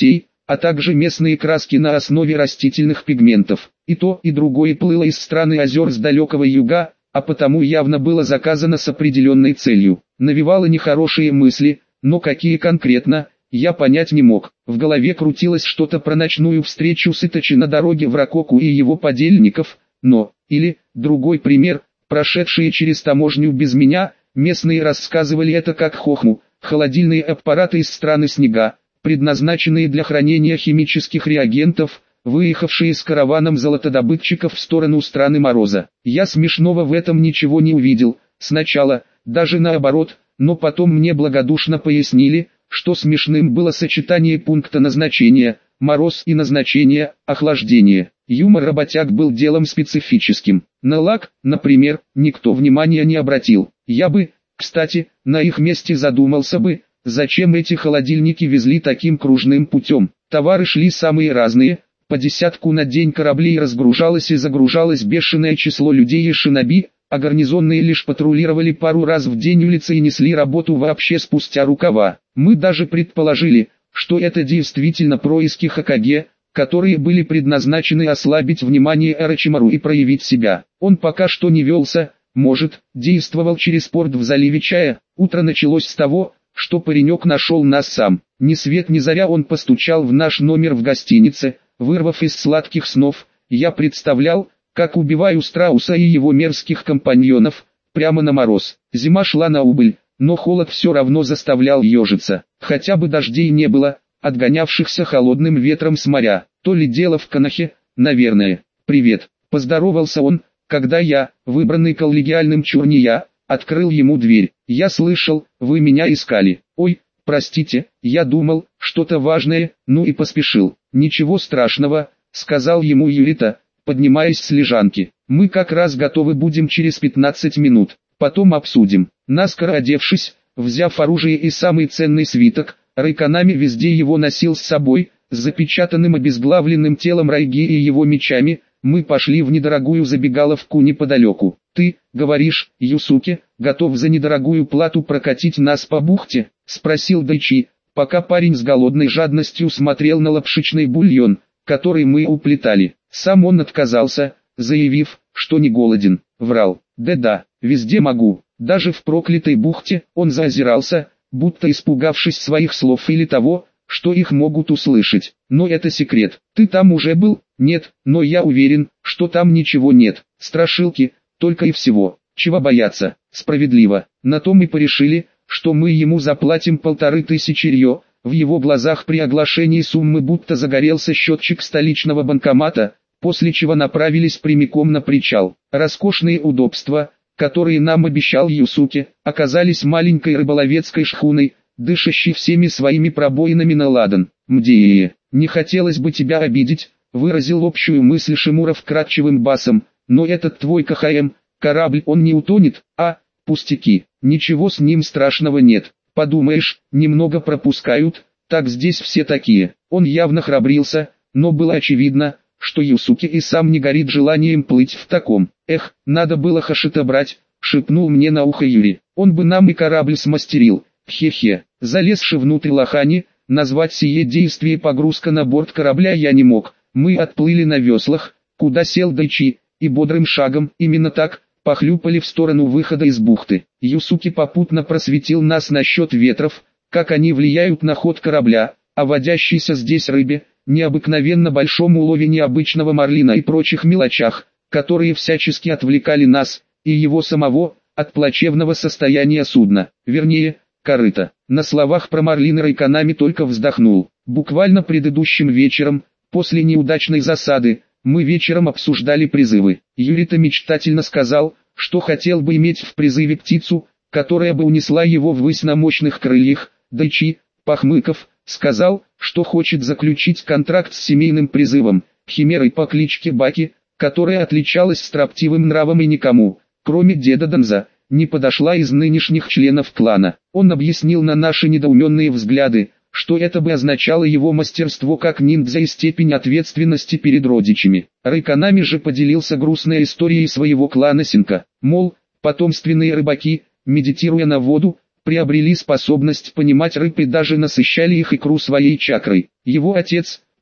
Speaker 1: а также местные краски на основе растительных пигментов. И то, и другое плыло из страны озер с далекого юга, а потому явно было заказано с определенной целью. Навевало нехорошие мысли, но какие конкретно, я понять не мог. В голове крутилось что-то про ночную встречу с Итачи на дороге в Ракоку и его подельников, но, или, другой пример, прошедшие через таможню без меня, местные рассказывали это как хохму, холодильные аппараты из страны снега, предназначенные для хранения химических реагентов, выехавшие с караваном золотодобытчиков в сторону страны мороза. Я смешного в этом ничего не увидел, сначала, даже наоборот, но потом мне благодушно пояснили, что смешным было сочетание пункта назначения, мороз и назначения, охлаждение. Юмор работяг был делом специфическим. На лак, например, никто внимания не обратил. Я бы, кстати, на их месте задумался бы, зачем эти холодильники везли таким кружным путем. Товары шли самые разные, по десятку на день кораблей разгружалось и загружалось бешеное число людей и шиноби, а гарнизонные лишь патрулировали пару раз в день улицы и несли работу вообще спустя рукава. Мы даже предположили, что это действительно происки Хокаге, которые были предназначены ослабить внимание Орочимару и проявить себя. Он пока что не велся, может, действовал через порт в заливе Чая. Утро началось с того, что паренек нашел нас сам. Ни свет ни заря он постучал в наш номер в гостинице, вырвав из сладких снов. Я представлял, как убиваю страуса и его мерзких компаньонов, прямо на мороз. Зима шла на убыль, но холод все равно заставлял ежиться. Хотя бы дождей не было, отгонявшихся холодным ветром с моря. То ли дело в Канахе, наверное. «Привет», — поздоровался он, когда я, выбранный коллегиальным чурния, открыл ему дверь. «Я слышал, вы меня искали». «Ой, простите, я думал, что-то важное, ну и поспешил». «Ничего страшного», — сказал ему Юрита, поднимаясь с лежанки. «Мы как раз готовы будем через 15 минут, потом обсудим». Наскоро одевшись, взяв оружие и самый ценный свиток, Райканами везде его носил с собой, с запечатанным обезглавленным телом Райги и его мечами, мы пошли в недорогую забегаловку неподалеку. «Ты, говоришь, Юсуке, готов за недорогую плату прокатить нас по бухте?» — спросил Дайчи, пока парень с голодной жадностью смотрел на лапшичный бульон, который мы уплетали. Сам он отказался, заявив, что не голоден. Врал. «Да-да, везде могу». Даже в проклятой бухте он заозирался, будто испугавшись своих слов или того, что их могут услышать. «Но это секрет. Ты там уже был?» «Нет, но я уверен, что там ничего нет. Страшилки, только и всего. Чего бояться?» «Справедливо. На то мы порешили, что мы ему заплатим 1500 рьё». В его глазах при оглашении суммы будто загорелся счетчик столичного банкомата, после чего направились прямиком на причал. Роскошные удобства, которые нам обещал Юсуке, оказались маленькой рыболовецкой шхуной, дышащей всеми своими пробоинами на ладан. «Мдее, не хотелось бы тебя обидеть», — выразил общую мысль Шимуров кратчевым басом, «но этот твой КХМ, корабль, он не утонет, а, пустяки, ничего с ним страшного нет, подумаешь, немного пропускают, так здесь все такие». Он явно храбрился, но было очевидно, что Юсуке и сам не горит желанием плыть в таком. «Эх, надо было Хашита брать», — шепнул мне на ухо Юри, «он бы нам и корабль смастерил». Хе-хе, залезши внутрь лохани, назвать сие действие погрузка на борт корабля я не мог. Мы отплыли на веслах, куда сел Дайчи, и бодрым шагом, именно так, похлюпали в сторону выхода из бухты. Юсуки попутно просветил нас насчет ветров, как они влияют на ход корабля, о водящейся здесь рыбе, необыкновенно большом улове необычного марлина и прочих мелочах, которые всячески отвлекали нас, и его самого, от плачевного состояния судна, вернее, корыта. На словах про марлина Райканами только вздохнул. Буквально предыдущим вечером, после неудачной засады, мы вечером обсуждали призывы. Юрита мечтательно сказал, что хотел бы иметь в призыве птицу, которая бы унесла его ввысь на мощных крыльях. Дайчи, похмыков, сказал, что хочет заключить контракт с семейным призывом, химерой по кличке Баки, которая отличалась строптивым нравом и никому, кроме деда Донза, не подошла из нынешних членов клана. Он объяснил на наши недоуменные взгляды, что это бы означало его мастерство как ниндзя и степень ответственности перед родичами. Райканами же поделился грустной историей своего клана Синка, мол, потомственные рыбаки, медитируя на воду, приобрели способность понимать рыб и даже насыщали их икру своей чакрой. Его отец,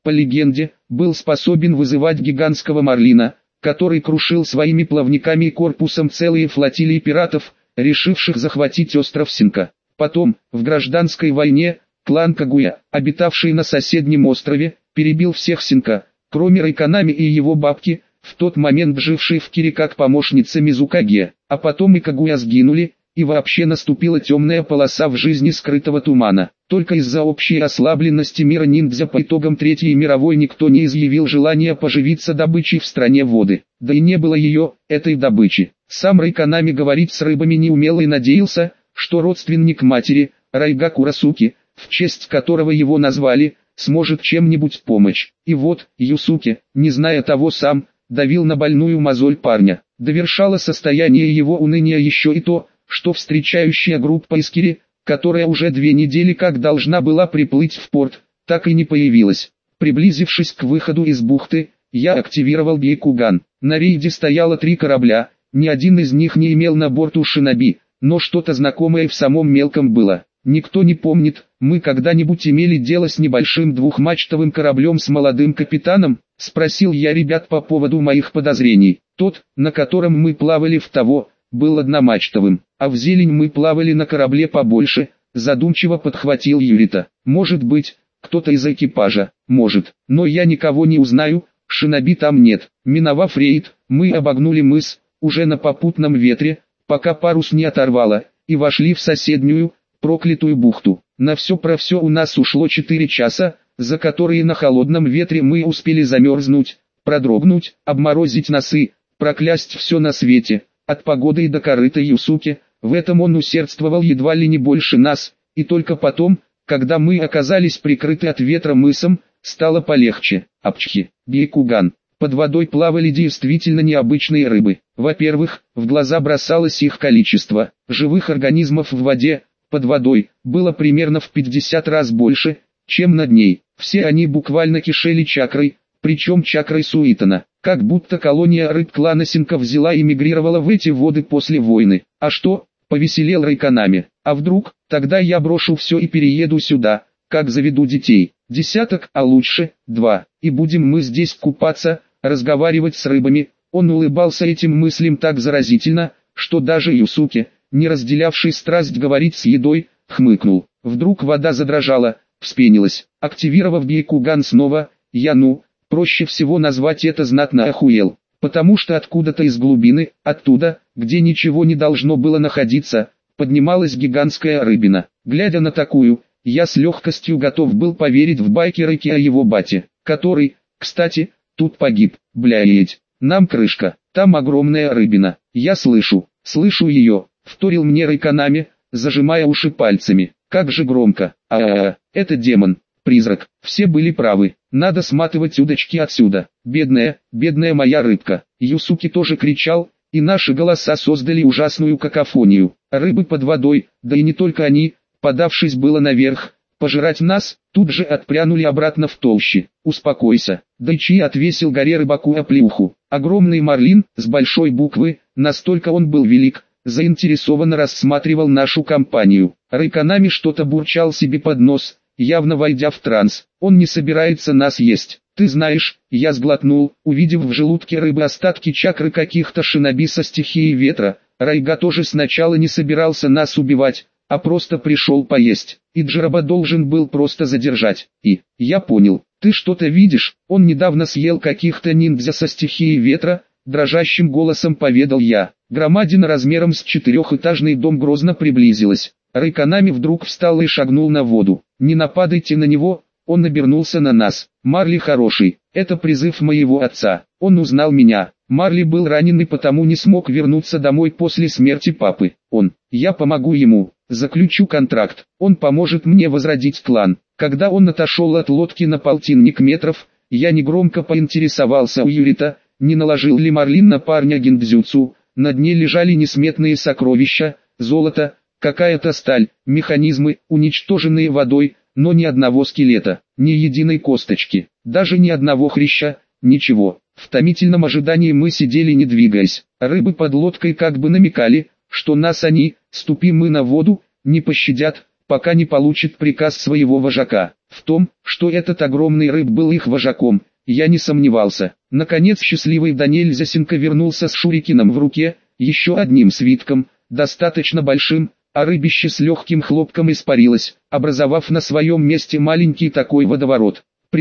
Speaker 1: по легенде, был способен вызывать гигантского марлина, который крушил своими плавниками и корпусом целые флотилии пиратов, решивших захватить остров Синка. Потом, в гражданской войне, клан Кагуя, обитавший на соседнем острове, перебил всех Синка, кроме Райканами и его бабки, в тот момент жившей в Кире как помощница Мизукаге, а потом и Кагуя сгинули, и вообще наступила темная полоса в жизни скрытого тумана. Только из-за общей ослабленности мира ниндзя по итогам Третьей мировой никто не изъявил желания поживиться добычей в стране воды. Да и не было ее, этой добычи. Сам Райканами говорить с рыбами не умел и надеялся, что родственник матери, Райгаку Расуки, в честь которого его назвали, сможет чем-нибудь помочь. И вот, Юсуке, не зная того сам, давил на больную мозоль парня. Довершало состояние его уныния еще и то, что встречающая группа из Кири, которая уже 2 недели как должна была приплыть в порт, так и не появилась. Приблизившись к выходу из бухты, я активировал Бейкуган. На рейде стояло 3 корабля, ни один из них не имел на борту шиноби, но что-то знакомое в самом мелком было. Никто не помнит, мы когда-нибудь имели дело с небольшим двухмачтовым кораблем с молодым капитаном? Спросил я ребят по поводу моих подозрений. Тот, на котором мы плавали в того, был одномачтовым, а в зелень мы плавали на корабле побольше, задумчиво подхватил Юрита. Может быть, кто-то из экипажа, может, но я никого не узнаю, шиноби там нет. Миновав рейд, мы обогнули мыс, уже на попутном ветре, пока парус не оторвало, и вошли в соседнюю, проклятую бухту. На все про все у нас ушло 4 часа, за которые на холодном ветре мы успели замерзнуть, продрогнуть, обморозить носы, проклясть все на свете. От погоды и до корыта Юсуки, в этом он усердствовал едва ли не больше нас, и только потом, когда мы оказались прикрыты от ветра мысом, стало полегче. Апчхи, Бейкуган. Под водой плавали действительно необычные рыбы. Во-первых, в глаза бросалось их количество. Живых организмов в воде, под водой, было примерно в 50 раз больше, чем над ней. Все они буквально кишели чакрой, причем чакрой Суитона. Как будто колония рыб клана Синка взяла и мигрировала в эти воды после войны. А что? Повеселел Райканами. А вдруг, тогда я брошу все и перееду сюда, как заведу детей. 10, а лучше 2. И будем мы здесь купаться, разговаривать с рыбами. Он улыбался этим мыслям так заразительно, что даже Юсуке, не разделявший страсть говорить с едой, хмыкнул. Вдруг вода задрожала, вспенилась. Активировав Бейкуган снова, проще всего назвать это знатно охуел, потому что откуда-то из глубины, оттуда, где ничего не должно было находиться, поднималась гигантская рыбина. Глядя на такую, я с легкостью готов был поверить в байки Райки о его бате, который, кстати, тут погиб. Блядь, нам крышка, там огромная рыбина. Я слышу ее, вторил мне Райканами, зажимая уши пальцами. Как же громко. Это демон. Призрак, все были правы, надо сматывать удочки отсюда. Бедная моя рыбка. Юсуки тоже кричал, и наши голоса создали ужасную какофонию. Рыбы под водой, да и не только они, подавшись было наверх, пожирать нас, тут же отпрянули обратно в толще. Успокойся. Дайчи отвесил горе рыбаку оплеуху. Огромный марлин, с большой буквы, настолько он был велик, заинтересованно рассматривал нашу компанию. Райканами что-то бурчал себе под нос, явно войдя в транс. Он не собирается нас есть. Ты знаешь, я сглотнул, увидев в желудке рыбы остатки чакры каких-то шиноби со стихией ветра. Райга тоже сначала не собирался нас убивать, а просто пришел поесть. И Джироба должен был просто задержать. И, я понял, ты что-то видишь, он недавно съел каких-то ниндзя со стихией ветра, дрожащим голосом поведал я. Громадина размером с 4-этажный дом грозно приблизилась. Райканами вдруг встал и шагнул на воду. Не нападайте на него, он обернулся на нас. Марли хороший, это призыв моего отца. Он узнал меня. Марли был ранен и потому не смог вернуться домой после смерти папы. Я помогу ему, заключу контракт. Он поможет мне возродить клан. Когда он отошел от лодки на 1,5 метров, я негромко поинтересовался у Юрита, не наложил ли Марлин на парня гиндзюцу. На дне лежали несметные сокровища, золото, какая-то сталь, механизмы, уничтоженные водой, но ни одного скелета, ни единой косточки, даже ни одного хряща, ничего. В томительном ожидании мы сидели не двигаясь. Рыбы под лодкой как бы намекали, что нас они, ступим мы на воду, не пощадят, пока не получит приказ своего вожака. В том, что этот огромный рыб был их вожаком, я не сомневался. Наконец счастливый до нельзя Синка вернулся с шурикеном в руке, еще одним свитком, достаточно большим, а рыбище с легким хлопком испарилось, образовав на своем месте маленький такой водоворот.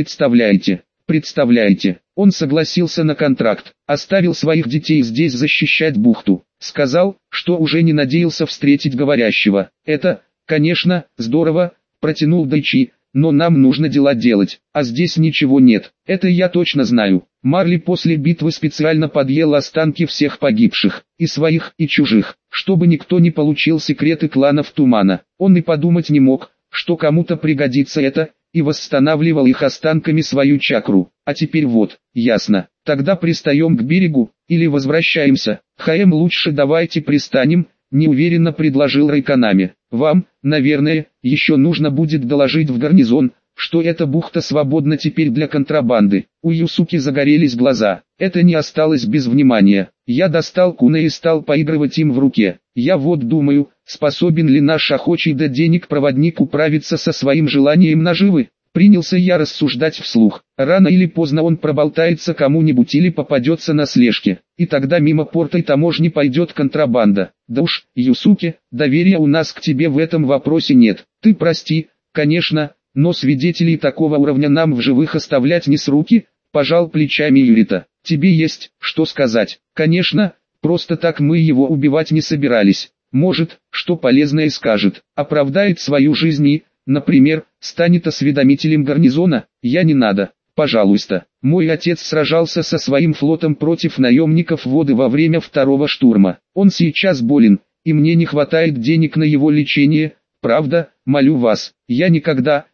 Speaker 1: Представляете, он согласился на контракт, оставил своих детей здесь защищать бухту, сказал, что уже не надеялся встретить говорящего. Это, конечно, здорово, протянул Дайчи, но нам нужно дела делать, а здесь ничего нет, это я точно знаю. Марли после битвы специально подъел останки всех погибших, и своих, и чужих, чтобы никто не получил секреты кланов Тумана. Он и подумать не мог, что кому-то пригодится это, и восстанавливал их останками свою чакру. А теперь вот, ясно, тогда пристаем к берегу, или возвращаемся. ХМ лучше давайте пристанем, неуверенно предложил Райканами. Вам, наверное, еще нужно будет доложить в гарнизон, что эта бухта свободна теперь для контрабанды. У Юсуки загорелись глаза. Это не осталось без внимания. Я достал куна и стал поигрывать им в руке. Я вот думаю, способен ли наш охочий до денег проводник управиться со своим желанием наживы. Принялся я рассуждать вслух. Рано или поздно он проболтается кому-нибудь или попадется на слежке. И тогда мимо порта и таможни пойдет контрабанда. Да уж, Юсуки, доверия у нас к тебе в этом вопросе нет. Ты прости, конечно, но свидетелей такого уровня нам в живых оставлять не с руки, пожал плечами Юрита. Тебе есть, что сказать. Конечно, просто так мы его убивать не собирались. Может, что полезное скажет, оправдает свою жизнь и, например, станет осведомителем гарнизона. Я не надо, пожалуйста. Мой отец сражался со своим флотом против наемников воды во время второго штурма. Он сейчас болен, и мне не хватает денег на его лечение. Правда, молю вас, я никогда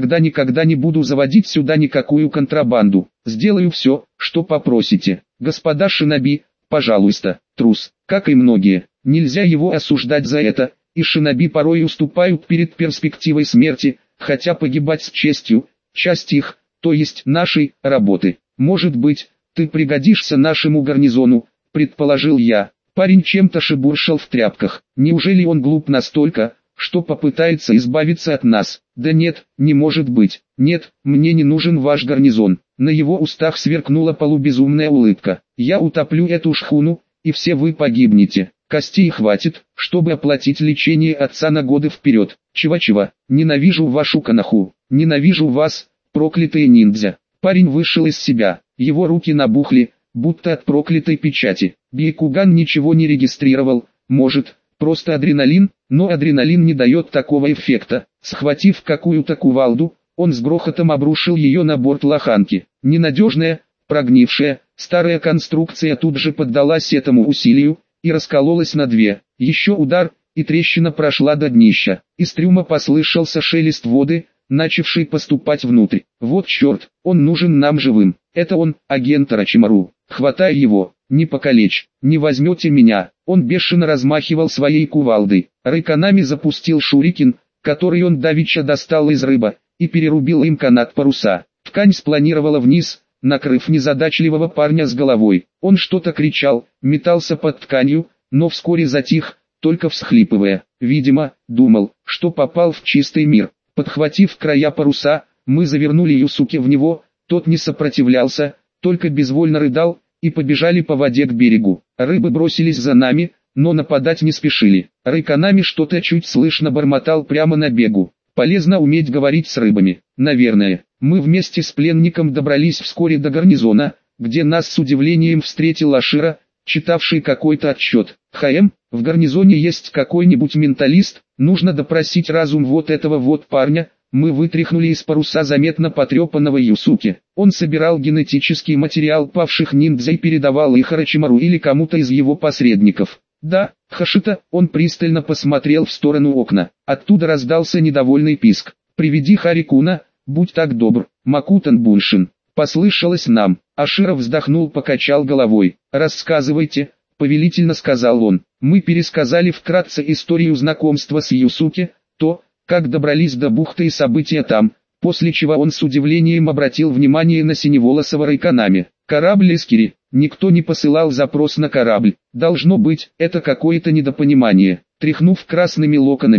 Speaker 1: не буду заводить сюда никакую контрабанду. Сделаю все, что попросите. Господа шиноби, пожалуйста. Трус, как и многие. Нельзя его осуждать за это, и шиноби порой уступают перед перспективой смерти, хотя погибать с честью – часть их, то есть нашей, работы. Может быть, ты пригодишься нашему гарнизону, предположил я. Парень чем-то шебуршал в тряпках. Неужели он глуп настолько, что попытается избавиться от нас? Да нет, не может быть. Нет, мне не нужен ваш гарнизон. На его устах сверкнула полубезумная улыбка. Я утоплю эту шхуну, и все вы погибнете. Костей хватит, чтобы оплатить лечение отца на годы вперед. Чего-чего, ненавижу вашу канаху, ненавижу вас, проклятые ниндзя. Парень вышел из себя, его руки набухли, будто от проклятой печати. Бейкуган ничего не регистрировал, может, просто адреналин, но адреналин не дает такого эффекта. Схватив какую-то кувалду, он с грохотом обрушил ее на борт лоханки. Ненадежная, прогнившая, старая конструкция тут же поддалась этому усилию и раскололась на две. Еще удар, и трещина прошла до днища. Из трюма послышался шелест воды, начавший поступать внутрь. Вот черт, он нужен нам живым. Это он, агент Орочимару. Хватай его, не покалечь, не возьмете меня. Он бешено размахивал своей кувалдой. Райканами запустил шурикен, который он давеча достал из рыба, и перерубил им канат паруса. Ткань спланировала вниз, накрыв незадачливого парня с головой. Он что-то кричал, метался под тканью, но вскоре затих, только всхлипывая. Видимо, думал, что попал в чистый мир. Подхватив края паруса, мы завернули Юсуки в него, тот не сопротивлялся, только безвольно рыдал, и побежали по воде к берегу. Рыбы бросились за нами, но нападать не спешили. Райканами что-то чуть слышно бормотал прямо на бегу. Полезно уметь говорить с рыбами, наверное. Мы вместе с пленником добрались вскоре до гарнизона, где нас с удивлением встретил Ашира, читавший какой-то отчет. ХМ, в гарнизоне есть какой-нибудь менталист, нужно допросить разум вот этого вот парня. Мы вытряхнули из паруса заметно потрепанного Юсуки. Он собирал генетический материал павших ниндзя и передавал их Орочимару или кому-то из его посредников. Да, Хашита, он пристально посмотрел в сторону окна. Оттуда раздался недовольный писк. «Приведи Харикуна, будь так добр, Макутан Буншин». Послышалось нам. Ашира вздохнул, покачал головой. «Рассказывайте», — повелительно сказал он. Мы пересказали вкратце историю знакомства с Юсуки, то, как добрались до бухты и события там, после чего он с удивлением обратил внимание на синеволосого Райканами. Корабль Искири. Никто не посылал запрос на корабль. Должно быть, это какое-то недопонимание. Тряхнув красными локонами,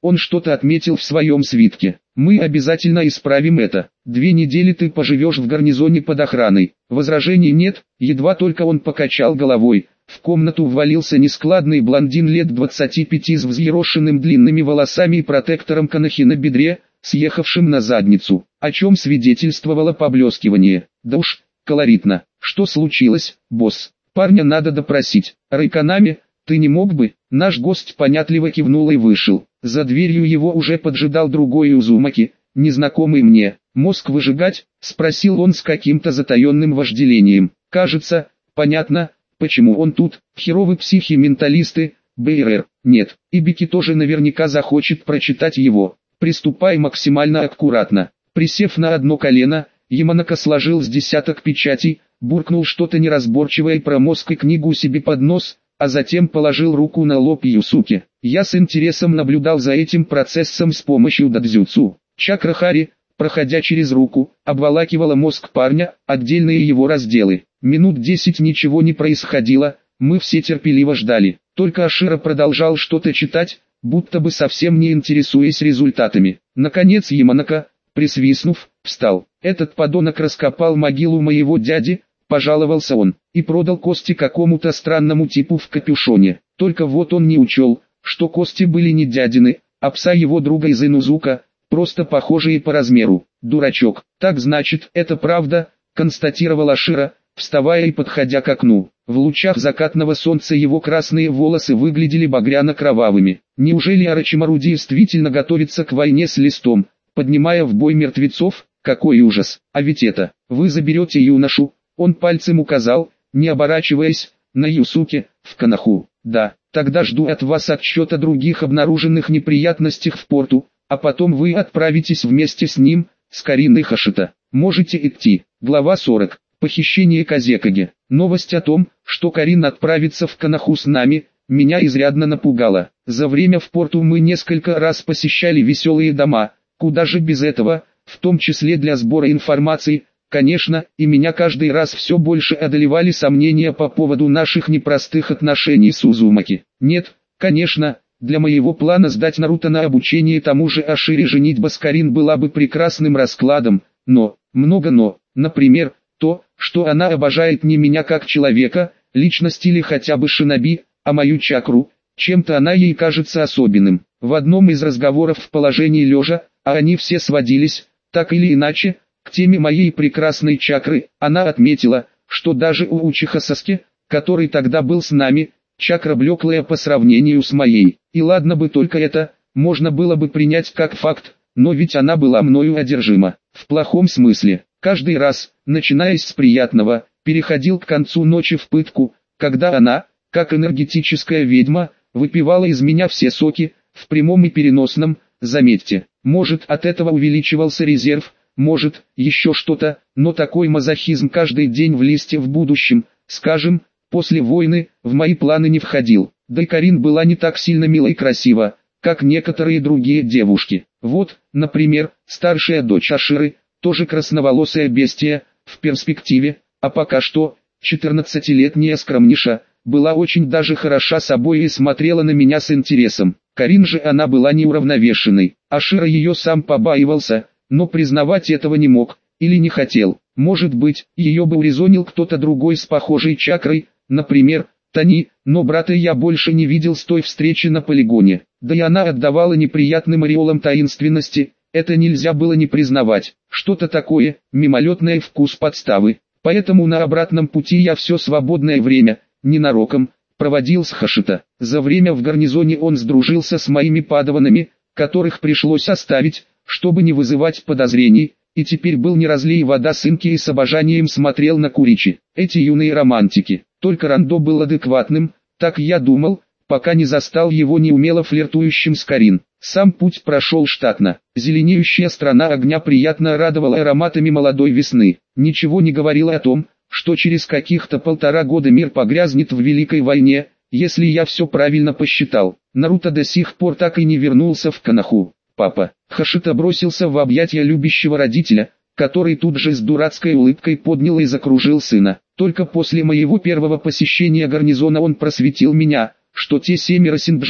Speaker 1: Он что-то отметил в своем свитке. Мы обязательно исправим это. 2 недели ты поживешь в гарнизоне под охраной. Возражений нет. Едва только он покачал головой. В комнату ввалился нескладный блондин лет 25 с взъерошенным длинными волосами и протектором канахи на бедре, съехавшим на задницу, о чем свидетельствовало поблескивание. Да уж, колоритно. Что случилось, босс? Парня надо допросить. Райканами, ты не мог бы? Наш гость понятливо кивнул и вышел. За дверью его уже поджидал другой Узумаки, незнакомый мне. «Мозг выжигать?» — спросил он с каким-то затаенным вожделением. «Кажется, понятно, почему он тут. Херовы психи-менталисты, БРР. Нет, и Бики тоже наверняка захочет прочитать его. Приступай максимально аккуратно». Присев на одно колено, Яманака сложил с десяток печатей, буркнул что-то неразборчивое про мозг и книгу себе под нос, а затем положил руку на лоб Юсуке. Я с интересом наблюдал за этим процессом с помощью дадзюцу. Чакра Хари, проходя через руку, обволакивала мозг парня, отдельные его разделы. Минут 10 ничего не происходило, мы все терпеливо ждали. Только Ашира продолжал что-то читать, будто бы совсем не интересуясь результатами. Наконец Яманака, присвистнув, встал. «Этот подонок раскопал могилу моего дяди», — пожаловался он, — «и продал кости какому-то странному типу в капюшоне. Только вот он не учел, что кости были не дядины, а пса его друга из Инузука, просто похожие по размеру. Дурачок». «Так значит, это правда», — констатировал Ашира, вставая и подходя к окну. В лучах закатного солнца его красные волосы выглядели багряно-кровавыми. Неужели Орочимару действительно готовится к войне с листом, поднимая в бой мертвецов? Какой ужас! А ведь это, вы заберете юношу, он пальцем указал, не оборачиваясь, на Юсуке, в Канаху. Да, тогда жду от вас отчет о других обнаруженных неприятностях в порту, а потом вы отправитесь вместе с ним, с Кариной Хашита. Можете идти. Глава 40. Похищение Казекаги. Новость о том, что Карин отправится в Канаху с нами, меня изрядно напугала. За время в порту мы несколько раз посещали веселые дома, куда же без этого, в том числе для сбора информации, конечно, и меня каждый раз все больше одолевали сомнения по поводу наших непростых отношений с Узумаки. Нет, конечно, для моего плана сдать Наруто на обучение тому же Ашире женитьба с Карин была бы прекрасным раскладом, но, много но, например, то, что она обожает не меня как человека, личность или хотя бы шиноби, а мою чакру, чем-то она ей кажется особенным. В одном из разговоров в положении лежа, а они все сводились, так или иначе, к теме моей прекрасной чакры, она отметила, что даже у Учиха Саски, который тогда был с нами, чакра блеклая по сравнению с моей. И ладно бы только это, можно было бы принять как факт, но ведь она была мною одержима, в плохом смысле. Каждый раз, начиная с приятного, переходил к концу ночи в пытку, когда она, как энергетическая ведьма, выпивала из меня все соки, в прямом и переносном, заметьте. Может, от этого увеличивался резерв, может, еще что-то, но такой мазохизм каждый день в листе в будущем, скажем, после войны, в мои планы не входил. Да и Карин была не так сильно мила и красива, как некоторые другие девушки. Вот, например, старшая дочь Аширы, тоже красноволосая бестия, в перспективе, а пока что, 14-летняя скромниша, была очень даже хороша собой и смотрела на меня с интересом. Карин же она была неуравновешенной, Ашира ее сам побаивался, но признавать этого не мог, или не хотел. Может быть, ее бы урезонил кто-то другой с похожей чакрой, например, Тани, но брата я больше не видел с той встречи на полигоне. Да и она отдавала неприятным ореолом таинственности, это нельзя было не признавать. Что-то такое, мимолетный вкус подставы. Поэтому на обратном пути я все свободное время, ненароком, проводил с Хашита. За время в гарнизоне он сдружился с моими падаванами, которых пришлось оставить, чтобы не вызывать подозрений, и теперь был не разлей вода с Инки и с обожанием смотрел на Куричи. Эти юные романтики. Только Рандо был адекватным, так я думал, пока не застал его неумело флиртующим с Карин. Сам путь прошел штатно. Зеленеющая страна огня приятно радовала ароматами молодой весны. Ничего не говорило о том, что через каких-то 1,5 года мир погрязнет в Великой войне, если я все правильно посчитал. Наруто до сих пор так и не вернулся в Канаху. Папа. Хашита бросился в объятия любящего родителя, который тут же с дурацкой улыбкой поднял и закружил сына. Только после моего первого посещения гарнизона он просветил меня, что те 7 синджу,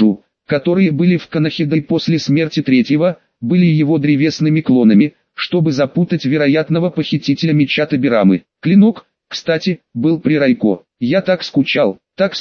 Speaker 1: которые были в Канахидой после смерти третьего, были его древесными клонами, чтобы запутать вероятного похитителя меча Табирамы. Клинок, кстати, был при Райко. Я так скучал,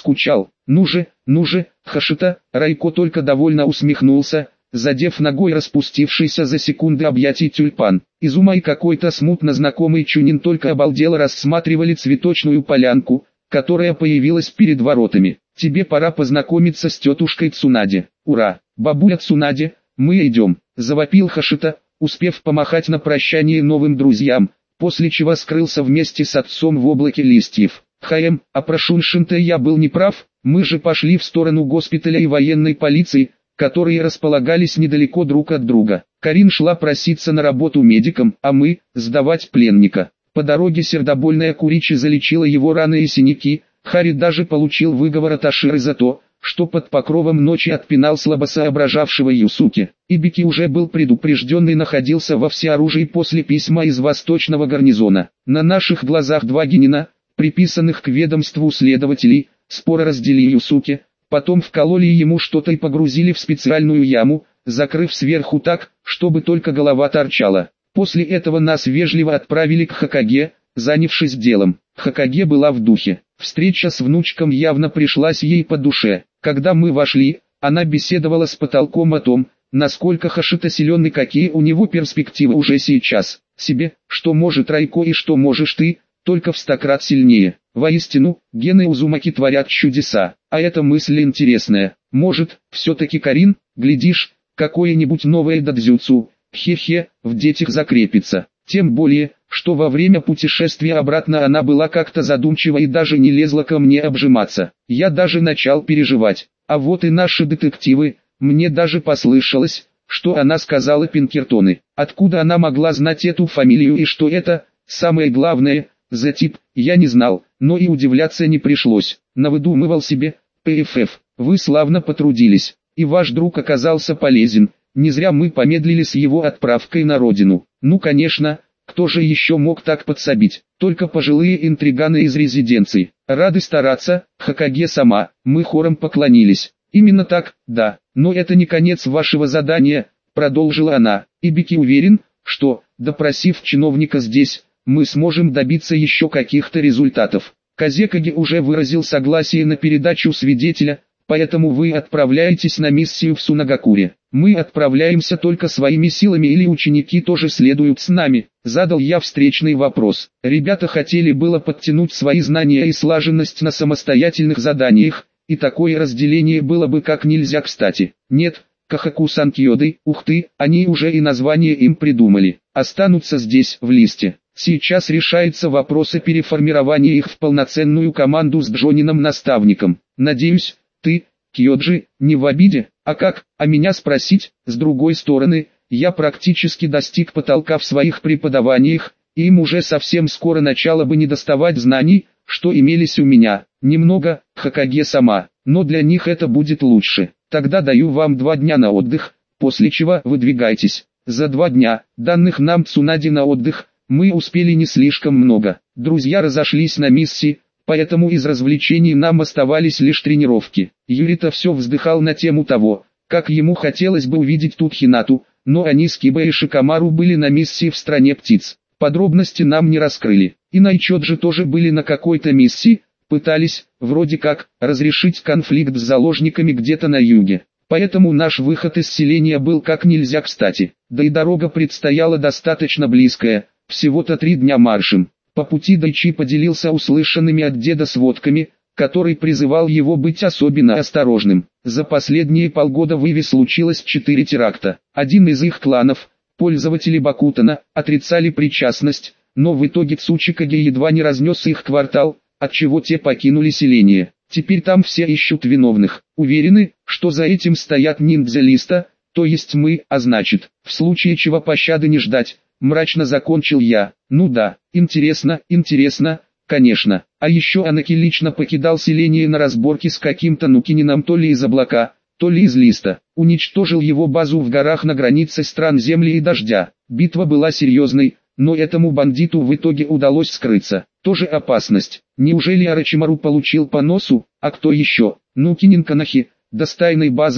Speaker 1: ну же, Хашита. Райко только довольно усмехнулся, задев ногой распустившийся за секунды объятий тюльпан. Изума и какой-то смутно знакомый Чунин только обалдело рассматривали цветочную полянку, которая появилась перед воротами. Тебе пора познакомиться с тетушкой Цунаде. Ура, бабуля Цунаде, мы идем, завопил Хашита, успев помахать на прощание новым друзьям, после чего скрылся вместе с отцом в облаке листьев. А про Шуншинте я был неправ, мы же пошли в сторону госпиталя и военной полиции, которые располагались недалеко друг от друга. Карин шла проситься на работу медиком, а мы – сдавать пленника. По дороге сердобольная Куричи залечила его раны и синяки, Хари даже получил выговор от Аширы за то, что под покровом ночи отпинал слабосоображавшего Юсуки. Ибики уже был предупрежден и находился во всеоружии после письма из восточного гарнизона. На наших глазах два генина, приписанных к ведомству следователей, споро разделили Юсуки, потом вкололи ему что-то и погрузили в специальную яму, закрыв сверху так, чтобы только голова торчала. После этого нас вежливо отправили к Хокаге, занявшись делом. Хокаге была в духе. Встреча с внучком явно пришлась ей по душе. Когда мы вошли, она беседовала с потолком о том, насколько Хашита силен и какие у него перспективы уже сейчас. Себе, что может Райко и что можешь ты, только в 100 крат сильнее. Воистину, гены Узумаки творят чудеса. А эта мысль интересная. Может, все-таки Карин, глядишь, какое-нибудь новое дадзюцу, хе-хе, в детях закрепится. Тем более, что во время путешествия обратно она была как-то задумчива и даже не лезла ко мне обжиматься. Я даже начал переживать. А вот и наши детективы, мне даже послышалось, что она сказала Пинкертоны. Откуда она могла знать эту фамилию и что это, самое главное, за тип, я не знал, но и удивляться не пришлось. Навыдумывал себе, ПФФ, вы славно потрудились, и ваш друг оказался полезен. Не зря мы помедлили с его отправкой на родину. Ну конечно, кто же еще мог так подсобить? Только пожилые интриганы из резиденции. Рады стараться, Хокаге сама, мы хором поклонились. Именно так, да, но это не конец вашего задания, продолжила она. Ибики уверен, что, допросив чиновника здесь, мы сможем добиться еще каких-то результатов. Казекаги уже выразил согласие на передачу свидетеля, поэтому вы отправляетесь на миссию в Сунагакуре. Мы отправляемся только своими силами или ученики тоже следуют с нами? Задал я встречный вопрос. Ребята хотели было подтянуть свои знания и слаженность на самостоятельных заданиях, и такое разделение было бы как нельзя кстати. Нет, Кахаку-сан Кьёды, ух ты, они уже и название им придумали. Останутся здесь, в листе. Сейчас решается вопрос о переформировании их в полноценную команду с Джонином-наставником. Надеюсь, ты, Кьёджи, не в обиде? А как, а меня спросить? С другой стороны, я практически достиг потолка в своих преподаваниях, и им уже совсем скоро начало бы недоставать знаний, что имелись у меня. Немного, Хокаге сама, но для них это будет лучше. Тогда даю вам 2 дня на отдых, после чего выдвигайтесь. За 2 дня, данных нам Цунаде на отдых, мы успели не слишком много. Друзья разошлись на миссии, поэтому из развлечений нам оставались лишь тренировки. Юрита все вздыхал на тему того, как ему хотелось бы увидеть тут Хинату, но они с Киба и Шикамару были на миссии в стране птиц. Подробности нам не раскрыли. И Найчоджи тоже были на какой-то миссии, пытались, вроде как, разрешить конфликт с заложниками где-то на юге. Поэтому наш выход из селения был как нельзя кстати. Да и дорога предстояла достаточно близкая, всего-то 3 дня маршем. По пути Дайчи поделился услышанными от деда сводками, который призывал его быть особенно осторожным. За последние полгода в Иве случилось 4 теракта. Один из их кланов, пользователи Бакутана, отрицали причастность, но в итоге Цучикаге едва не разнес их квартал, отчего те покинули селение. Теперь там все ищут виновных. Уверены, что за этим стоят ниндзя-листа, то есть мы, а значит, в случае чего пощады не ждать. Мрачно закончил я. Ну да, интересно, конечно. А еще Анаки лично покидал селение на разборке с каким-то Нукинином то ли из облака, то ли из листа. Уничтожил его базу в горах на границе стран земли и дождя. Битва была серьезной, но этому бандиту в итоге удалось скрыться. Тоже опасность. Неужели Арачимару получил по носу, а кто еще? Нукинин Канахи, да с тайной базой,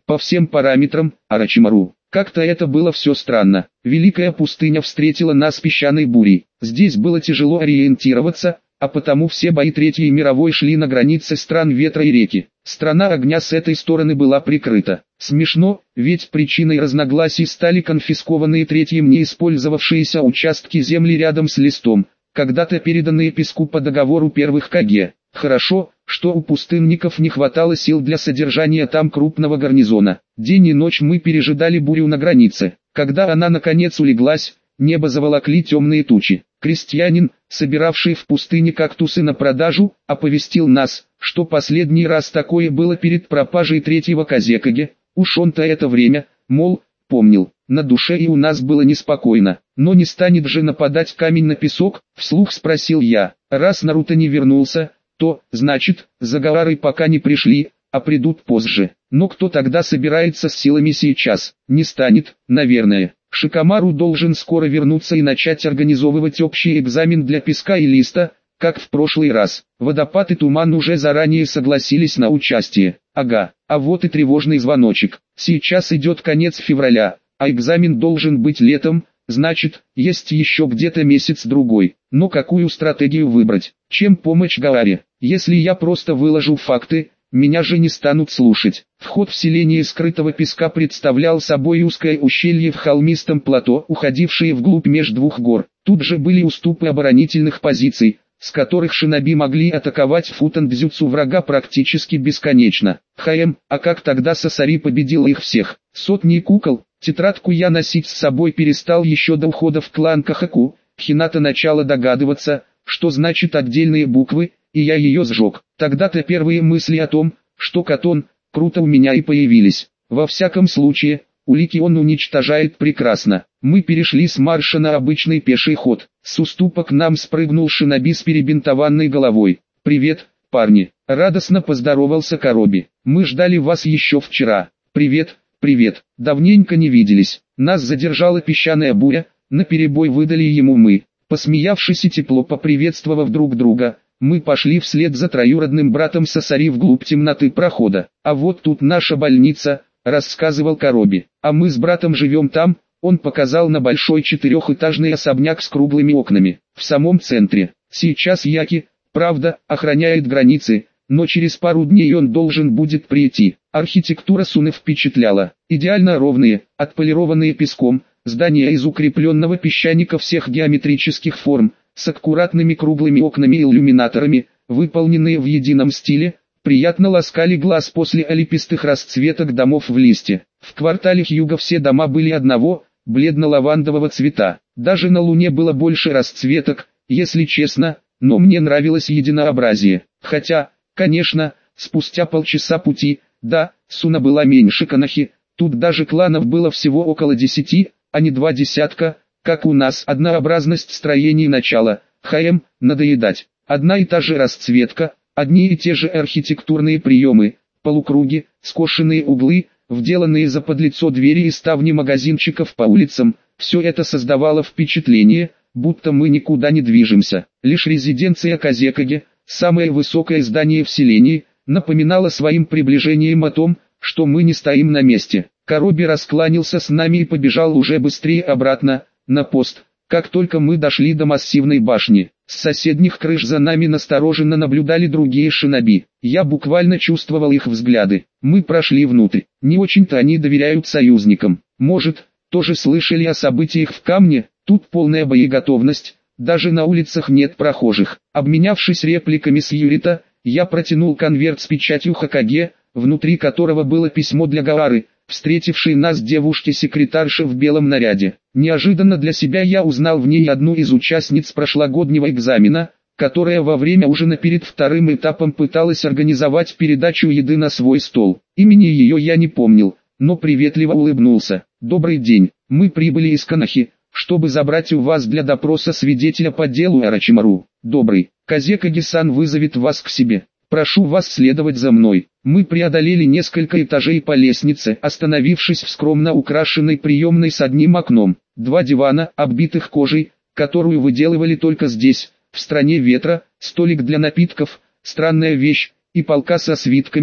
Speaker 1: по всем параметрам, Орочимару. Как-то это было все странно. Великая пустыня встретила нас песчаной бурей. Здесь было тяжело ориентироваться, а потому все бои Третьей мировой шли на границе стран ветра и реки. Страна огня с этой стороны была прикрыта. Смешно, ведь причиной разногласий стали конфискованные Третьим не использовавшиеся участки земли рядом с листом, когда-то переданные Песку по договору первых КГ. Хорошо, что у пустынников не хватало сил для содержания там крупного гарнизона. День и ночь мы пережидали бурю на границе. Когда она наконец улеглась, небо заволокли темные тучи. Крестьянин, собиравший в пустыне кактусы на продажу, оповестил нас, что последний раз такое было перед пропажей третьего Казекаге. Уж он-то это время, мол, помнил. На душе и у нас было неспокойно. Но не станет же нападать камень на песок, вслух спросил я. Раз Наруто не вернулся, то, значит, заговоры пока не пришли, а придут позже. Но кто тогда собирается с силами сейчас? Не станет, наверное. Шикомару должен скоро вернуться и начать организовывать общий экзамен для Песка и Листа, как в прошлый раз. Водопад и Туман уже заранее согласились на участие. Ага, а вот и тревожный звоночек. Сейчас идет конец февраля, а экзамен должен быть летом, значит, есть еще где-то месяц-другой. Но какую стратегию выбрать? Чем помочь Гааре? Если я просто выложу факты, меня же не станут слушать. Вход в селение скрытого песка представлял собой узкое ущелье в холмистом плато, уходившее вглубь меж двух гор. Тут же были уступы оборонительных позиций, с которых шиноби могли атаковать футандзюцу врага практически бесконечно. А как тогда Сасари победил их всех? Сотни кукол. Тетрадку я носить с собой перестал еще до ухода в клан Кахаку. Хината начала догадываться, что значит отдельные буквы, и я ее сжег. Тогда-то первые мысли о том, что Катон, круто у меня и появились. Во всяком случае, улики он уничтожает прекрасно. Мы перешли с марша на обычный пеший ход. С уступа к нам спрыгнул шиноби с перебинтованной головой. «Привет, парни!» — радостно поздоровался Короби. «Мы ждали вас еще вчера». «Привет, привет! Давненько не виделись. Нас задержала песчаная буря, наперебой выдали ему мы». Посмеявшись и тепло поприветствовав друг друга, мы пошли вслед за троюродным братом Сасари вглубь темноты прохода. «А вот тут наша больница», — рассказывал Короби. «А мы с братом живем там», — он показал на большой четырехэтажный особняк с круглыми окнами. «В самом центре. Сейчас Яки, правда, охраняет границы, но через пару дней он должен будет прийти». Архитектура Суны впечатляла. Идеально ровные, отполированные песком, здания из укрепленного песчаника всех геометрических форм, с аккуратными круглыми окнами и иллюминаторами, выполненные в едином стиле, приятно ласкали глаз после олипистых расцветок домов в листе. В квартале Хьюго все дома были одного, бледно-лавандового цвета. Даже на Луне было больше расцветок, если честно, но мне нравилось единообразие. Хотя, конечно, спустя полчаса пути, да, Суна была меньше Канахи, тут даже кланов было всего около 10, а не 2 десятка, как у нас. Однообразность строений начала, надоедать. Одна и та же расцветка, одни и те же архитектурные приемы, полукруги, скошенные углы, вделанные заподлицо двери и ставни магазинчиков по улицам, все это создавало впечатление, будто мы никуда не движемся. Лишь резиденция Казекаге, самое высокое здание в селении, напоминала своим приближением о том, что мы не стоим на месте. Короби раскланялся с нами и побежал уже быстрее обратно, на пост. Как только мы дошли до массивной башни, с соседних крыш за нами настороженно наблюдали другие шиноби. Я буквально чувствовал их взгляды. Мы прошли внутрь. Не очень-то они доверяют союзникам. Может, тоже слышали о событиях в Камне? Тут полная боеготовность, даже на улицах нет прохожих. Обменявшись репликами с Юрита, я протянул конверт с печатью Хокаге, внутри которого было письмо для Гаары, встретившей нас девушки-секретарши в белом наряде. Неожиданно для себя я узнал в ней одну из участниц прошлогоднего экзамена, которая во время ужина перед вторым этапом пыталась организовать передачу еды на свой стол. Имени ее я не помнил, но приветливо улыбнулся. «Добрый день, мы прибыли из Канахи, чтобы забрать у вас для допроса свидетеля по делу Орочимару». «Добрый, Казекаги-сан вызовет вас к себе. Прошу вас следовать за мной». Мы преодолели несколько этажей по лестнице, остановившись в скромно украшенной приемной с одним окном. 2 дивана, оббитых кожей, которую выделывали только здесь, в стране ветра, столик для напитков, странная вещь, и полка со свитками,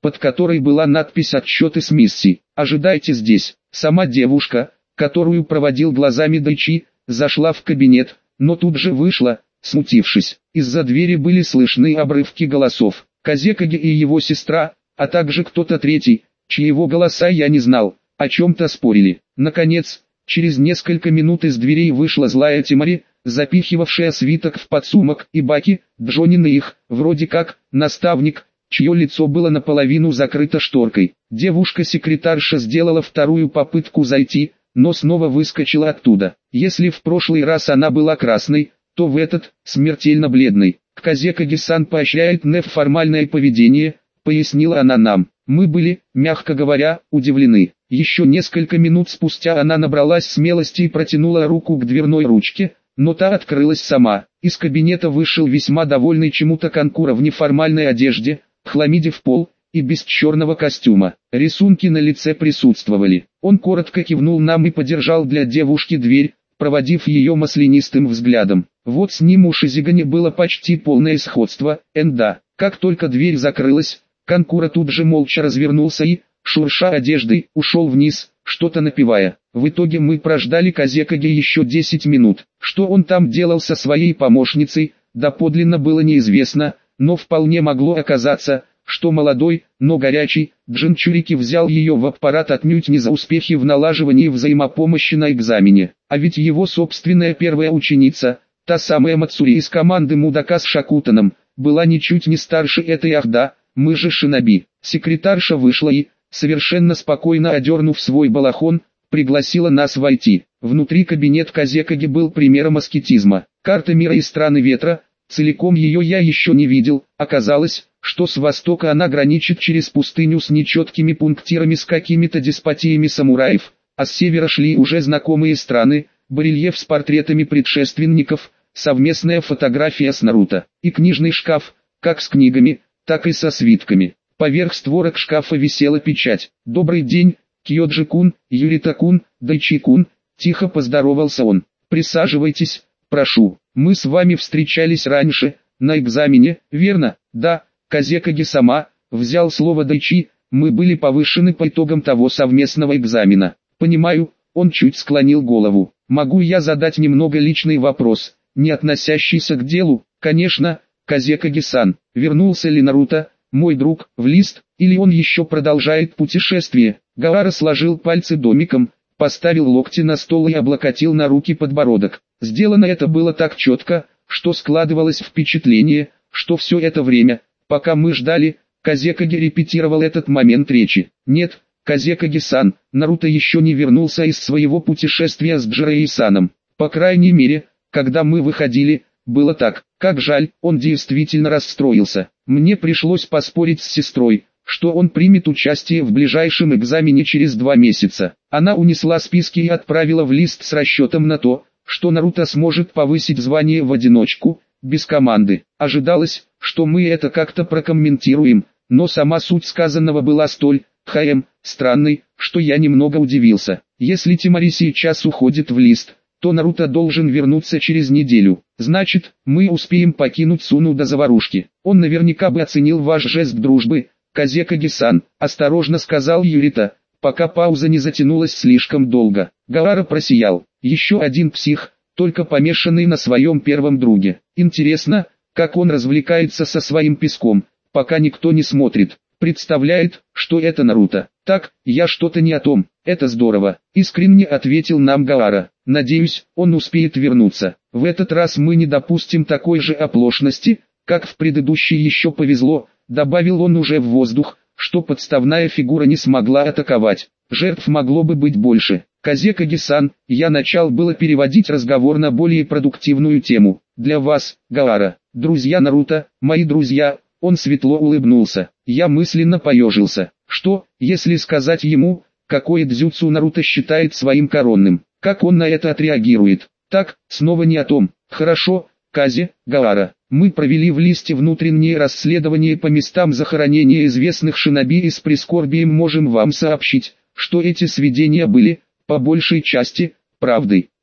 Speaker 1: под которой была надпись «Отчеты с миссии». «Ожидайте здесь». Сама девушка, которую проводил глазами Дайчи, зашла в кабинет, но тут же вышла, смутившись. Из-за двери были слышны обрывки голосов. Казекаги и его сестра, а также кто-то третий, чьего голоса я не знал, о чем-то спорили. Наконец, через несколько минут из дверей вышла злая Тимари, запихивавшая свиток в подсумок, и Баки, Джонин и их, вроде как, наставник, чье лицо было наполовину закрыто шторкой. Девушка-секретарша сделала вторую попытку зайти, но снова выскочила оттуда. Если в прошлый раз она была красной, то в этот – смертельно бледной. Казекаги-сан поощряет неформальное поведение, пояснила она нам. Мы были, мягко говоря, удивлены. Еще несколько минут спустя она набралась смелости и протянула руку к дверной ручке, но та открылась сама. Из кабинета вышел весьма довольный чему-то конкура в неформальной одежде, хламиде в пол и без черного костюма. Рисунки на лице присутствовали. Он коротко кивнул нам и подержал для девушки дверь, проводив ее маслянистым взглядом. Вот с ним у Шизигани было почти полное сходство, да. Как только дверь закрылась, конкура тут же молча развернулся и, шурша одеждой, ушел вниз, что-то напевая. В итоге мы прождали Казекаги еще 10 минут. Что он там делал со своей помощницей, доподлинно было неизвестно, но вполне могло оказаться, что молодой, но горячий, Джинчурики взял ее в аппарат отнюдь не за успехи в налаживании взаимопомощи на экзамене. А ведь его собственная первая ученица, та самая Мацури из команды Мудака с Шакутаном, была ничуть не старше этой Ахда, мы же шиноби. Секретарша вышла и, совершенно спокойно одернув свой балахон, пригласила нас войти. Внутри кабинет Казекаги был примером аскетизма. Карта мира и страны ветра, целиком ее я еще не видел. Оказалось, что с востока она граничит через пустыню с нечеткими пунктирами с какими-то деспотиями самураев, а с севера шли уже знакомые страны, барельеф с портретами предшественников, совместная фотография с Наруто, и книжный шкаф, как с книгами, так и со свитками. Поверх створок шкафа висела печать. «Добрый день, Кьёджи-кун, Юрита-кун, Дайчи-кун», — тихо поздоровался он. «Присаживайтесь, прошу. Мы с вами встречались раньше, на экзамене, верно?» «Да, Казекаги-сама», — взял слово Дайчи, — «мы были повышены по итогам того совместного экзамена». «Понимаю», — он чуть склонил голову. «Могу я задать немного личный вопрос, не относящийся к делу?» «Конечно, Казекаги-сан. Вернулся ли Наруто, мой друг, в лист, или он еще продолжает путешествие?» Гаара сложил пальцы домиком, поставил локти на стол и облокотил на руки подбородок. Сделано это было так четко, что складывалось впечатление, что все это время, пока мы ждали, Казекаги репетировал этот момент речи. «Нет, Казекаги-сан, Наруто еще не вернулся из своего путешествия с Джирей-саном. По крайней мере, когда мы выходили, было так. Как жаль, он действительно расстроился. Мне пришлось поспорить с сестрой, что он примет участие в ближайшем экзамене через 2 месяца. Она унесла списки и отправила в лист с расчетом на то, что Наруто сможет повысить звание в одиночку, без команды. Ожидалось, что мы это как-то прокомментируем, но сама суть сказанного была столь, странной, что я немного удивился. Если Тимари сейчас уходит в лист, то Наруто должен вернуться через неделю. Значит, мы успеем покинуть Суну до заварушки. Он наверняка бы оценил ваш жест дружбы, Казекаги-сан, осторожно сказал Юрита, пока пауза не затянулась слишком долго. Гаара просиял. Еще один псих, только помешанный на своем первом друге. Интересно, как он развлекается со своим песком, пока никто не смотрит. Представляет, что это Наруто. Так, я что-то не о том. Это здорово, искренне ответил нам Гаара. Надеюсь, он успеет вернуться. В этот раз мы не допустим такой же оплошности, как в предыдущий. Еще повезло, добавил он уже в воздух, что подставная фигура не смогла атаковать. Жертв могло бы быть больше. Казекаги-сан, я начал было переводить разговор на более продуктивную тему. Для вас, Гаара, друзья Наруто, мои друзья. Он светло улыбнулся. Я мысленно поежился. Что, если сказать ему, какое дзюцу Наруто считает своим коронным? Как он на это отреагирует? Так, снова не о том. Хорошо, Казе, Гаара. Мы провели в листе внутреннее расследование по местам захоронения известных шиноби и с прискорбием можем вам сообщить, что эти сведения были, по большей части, правдой.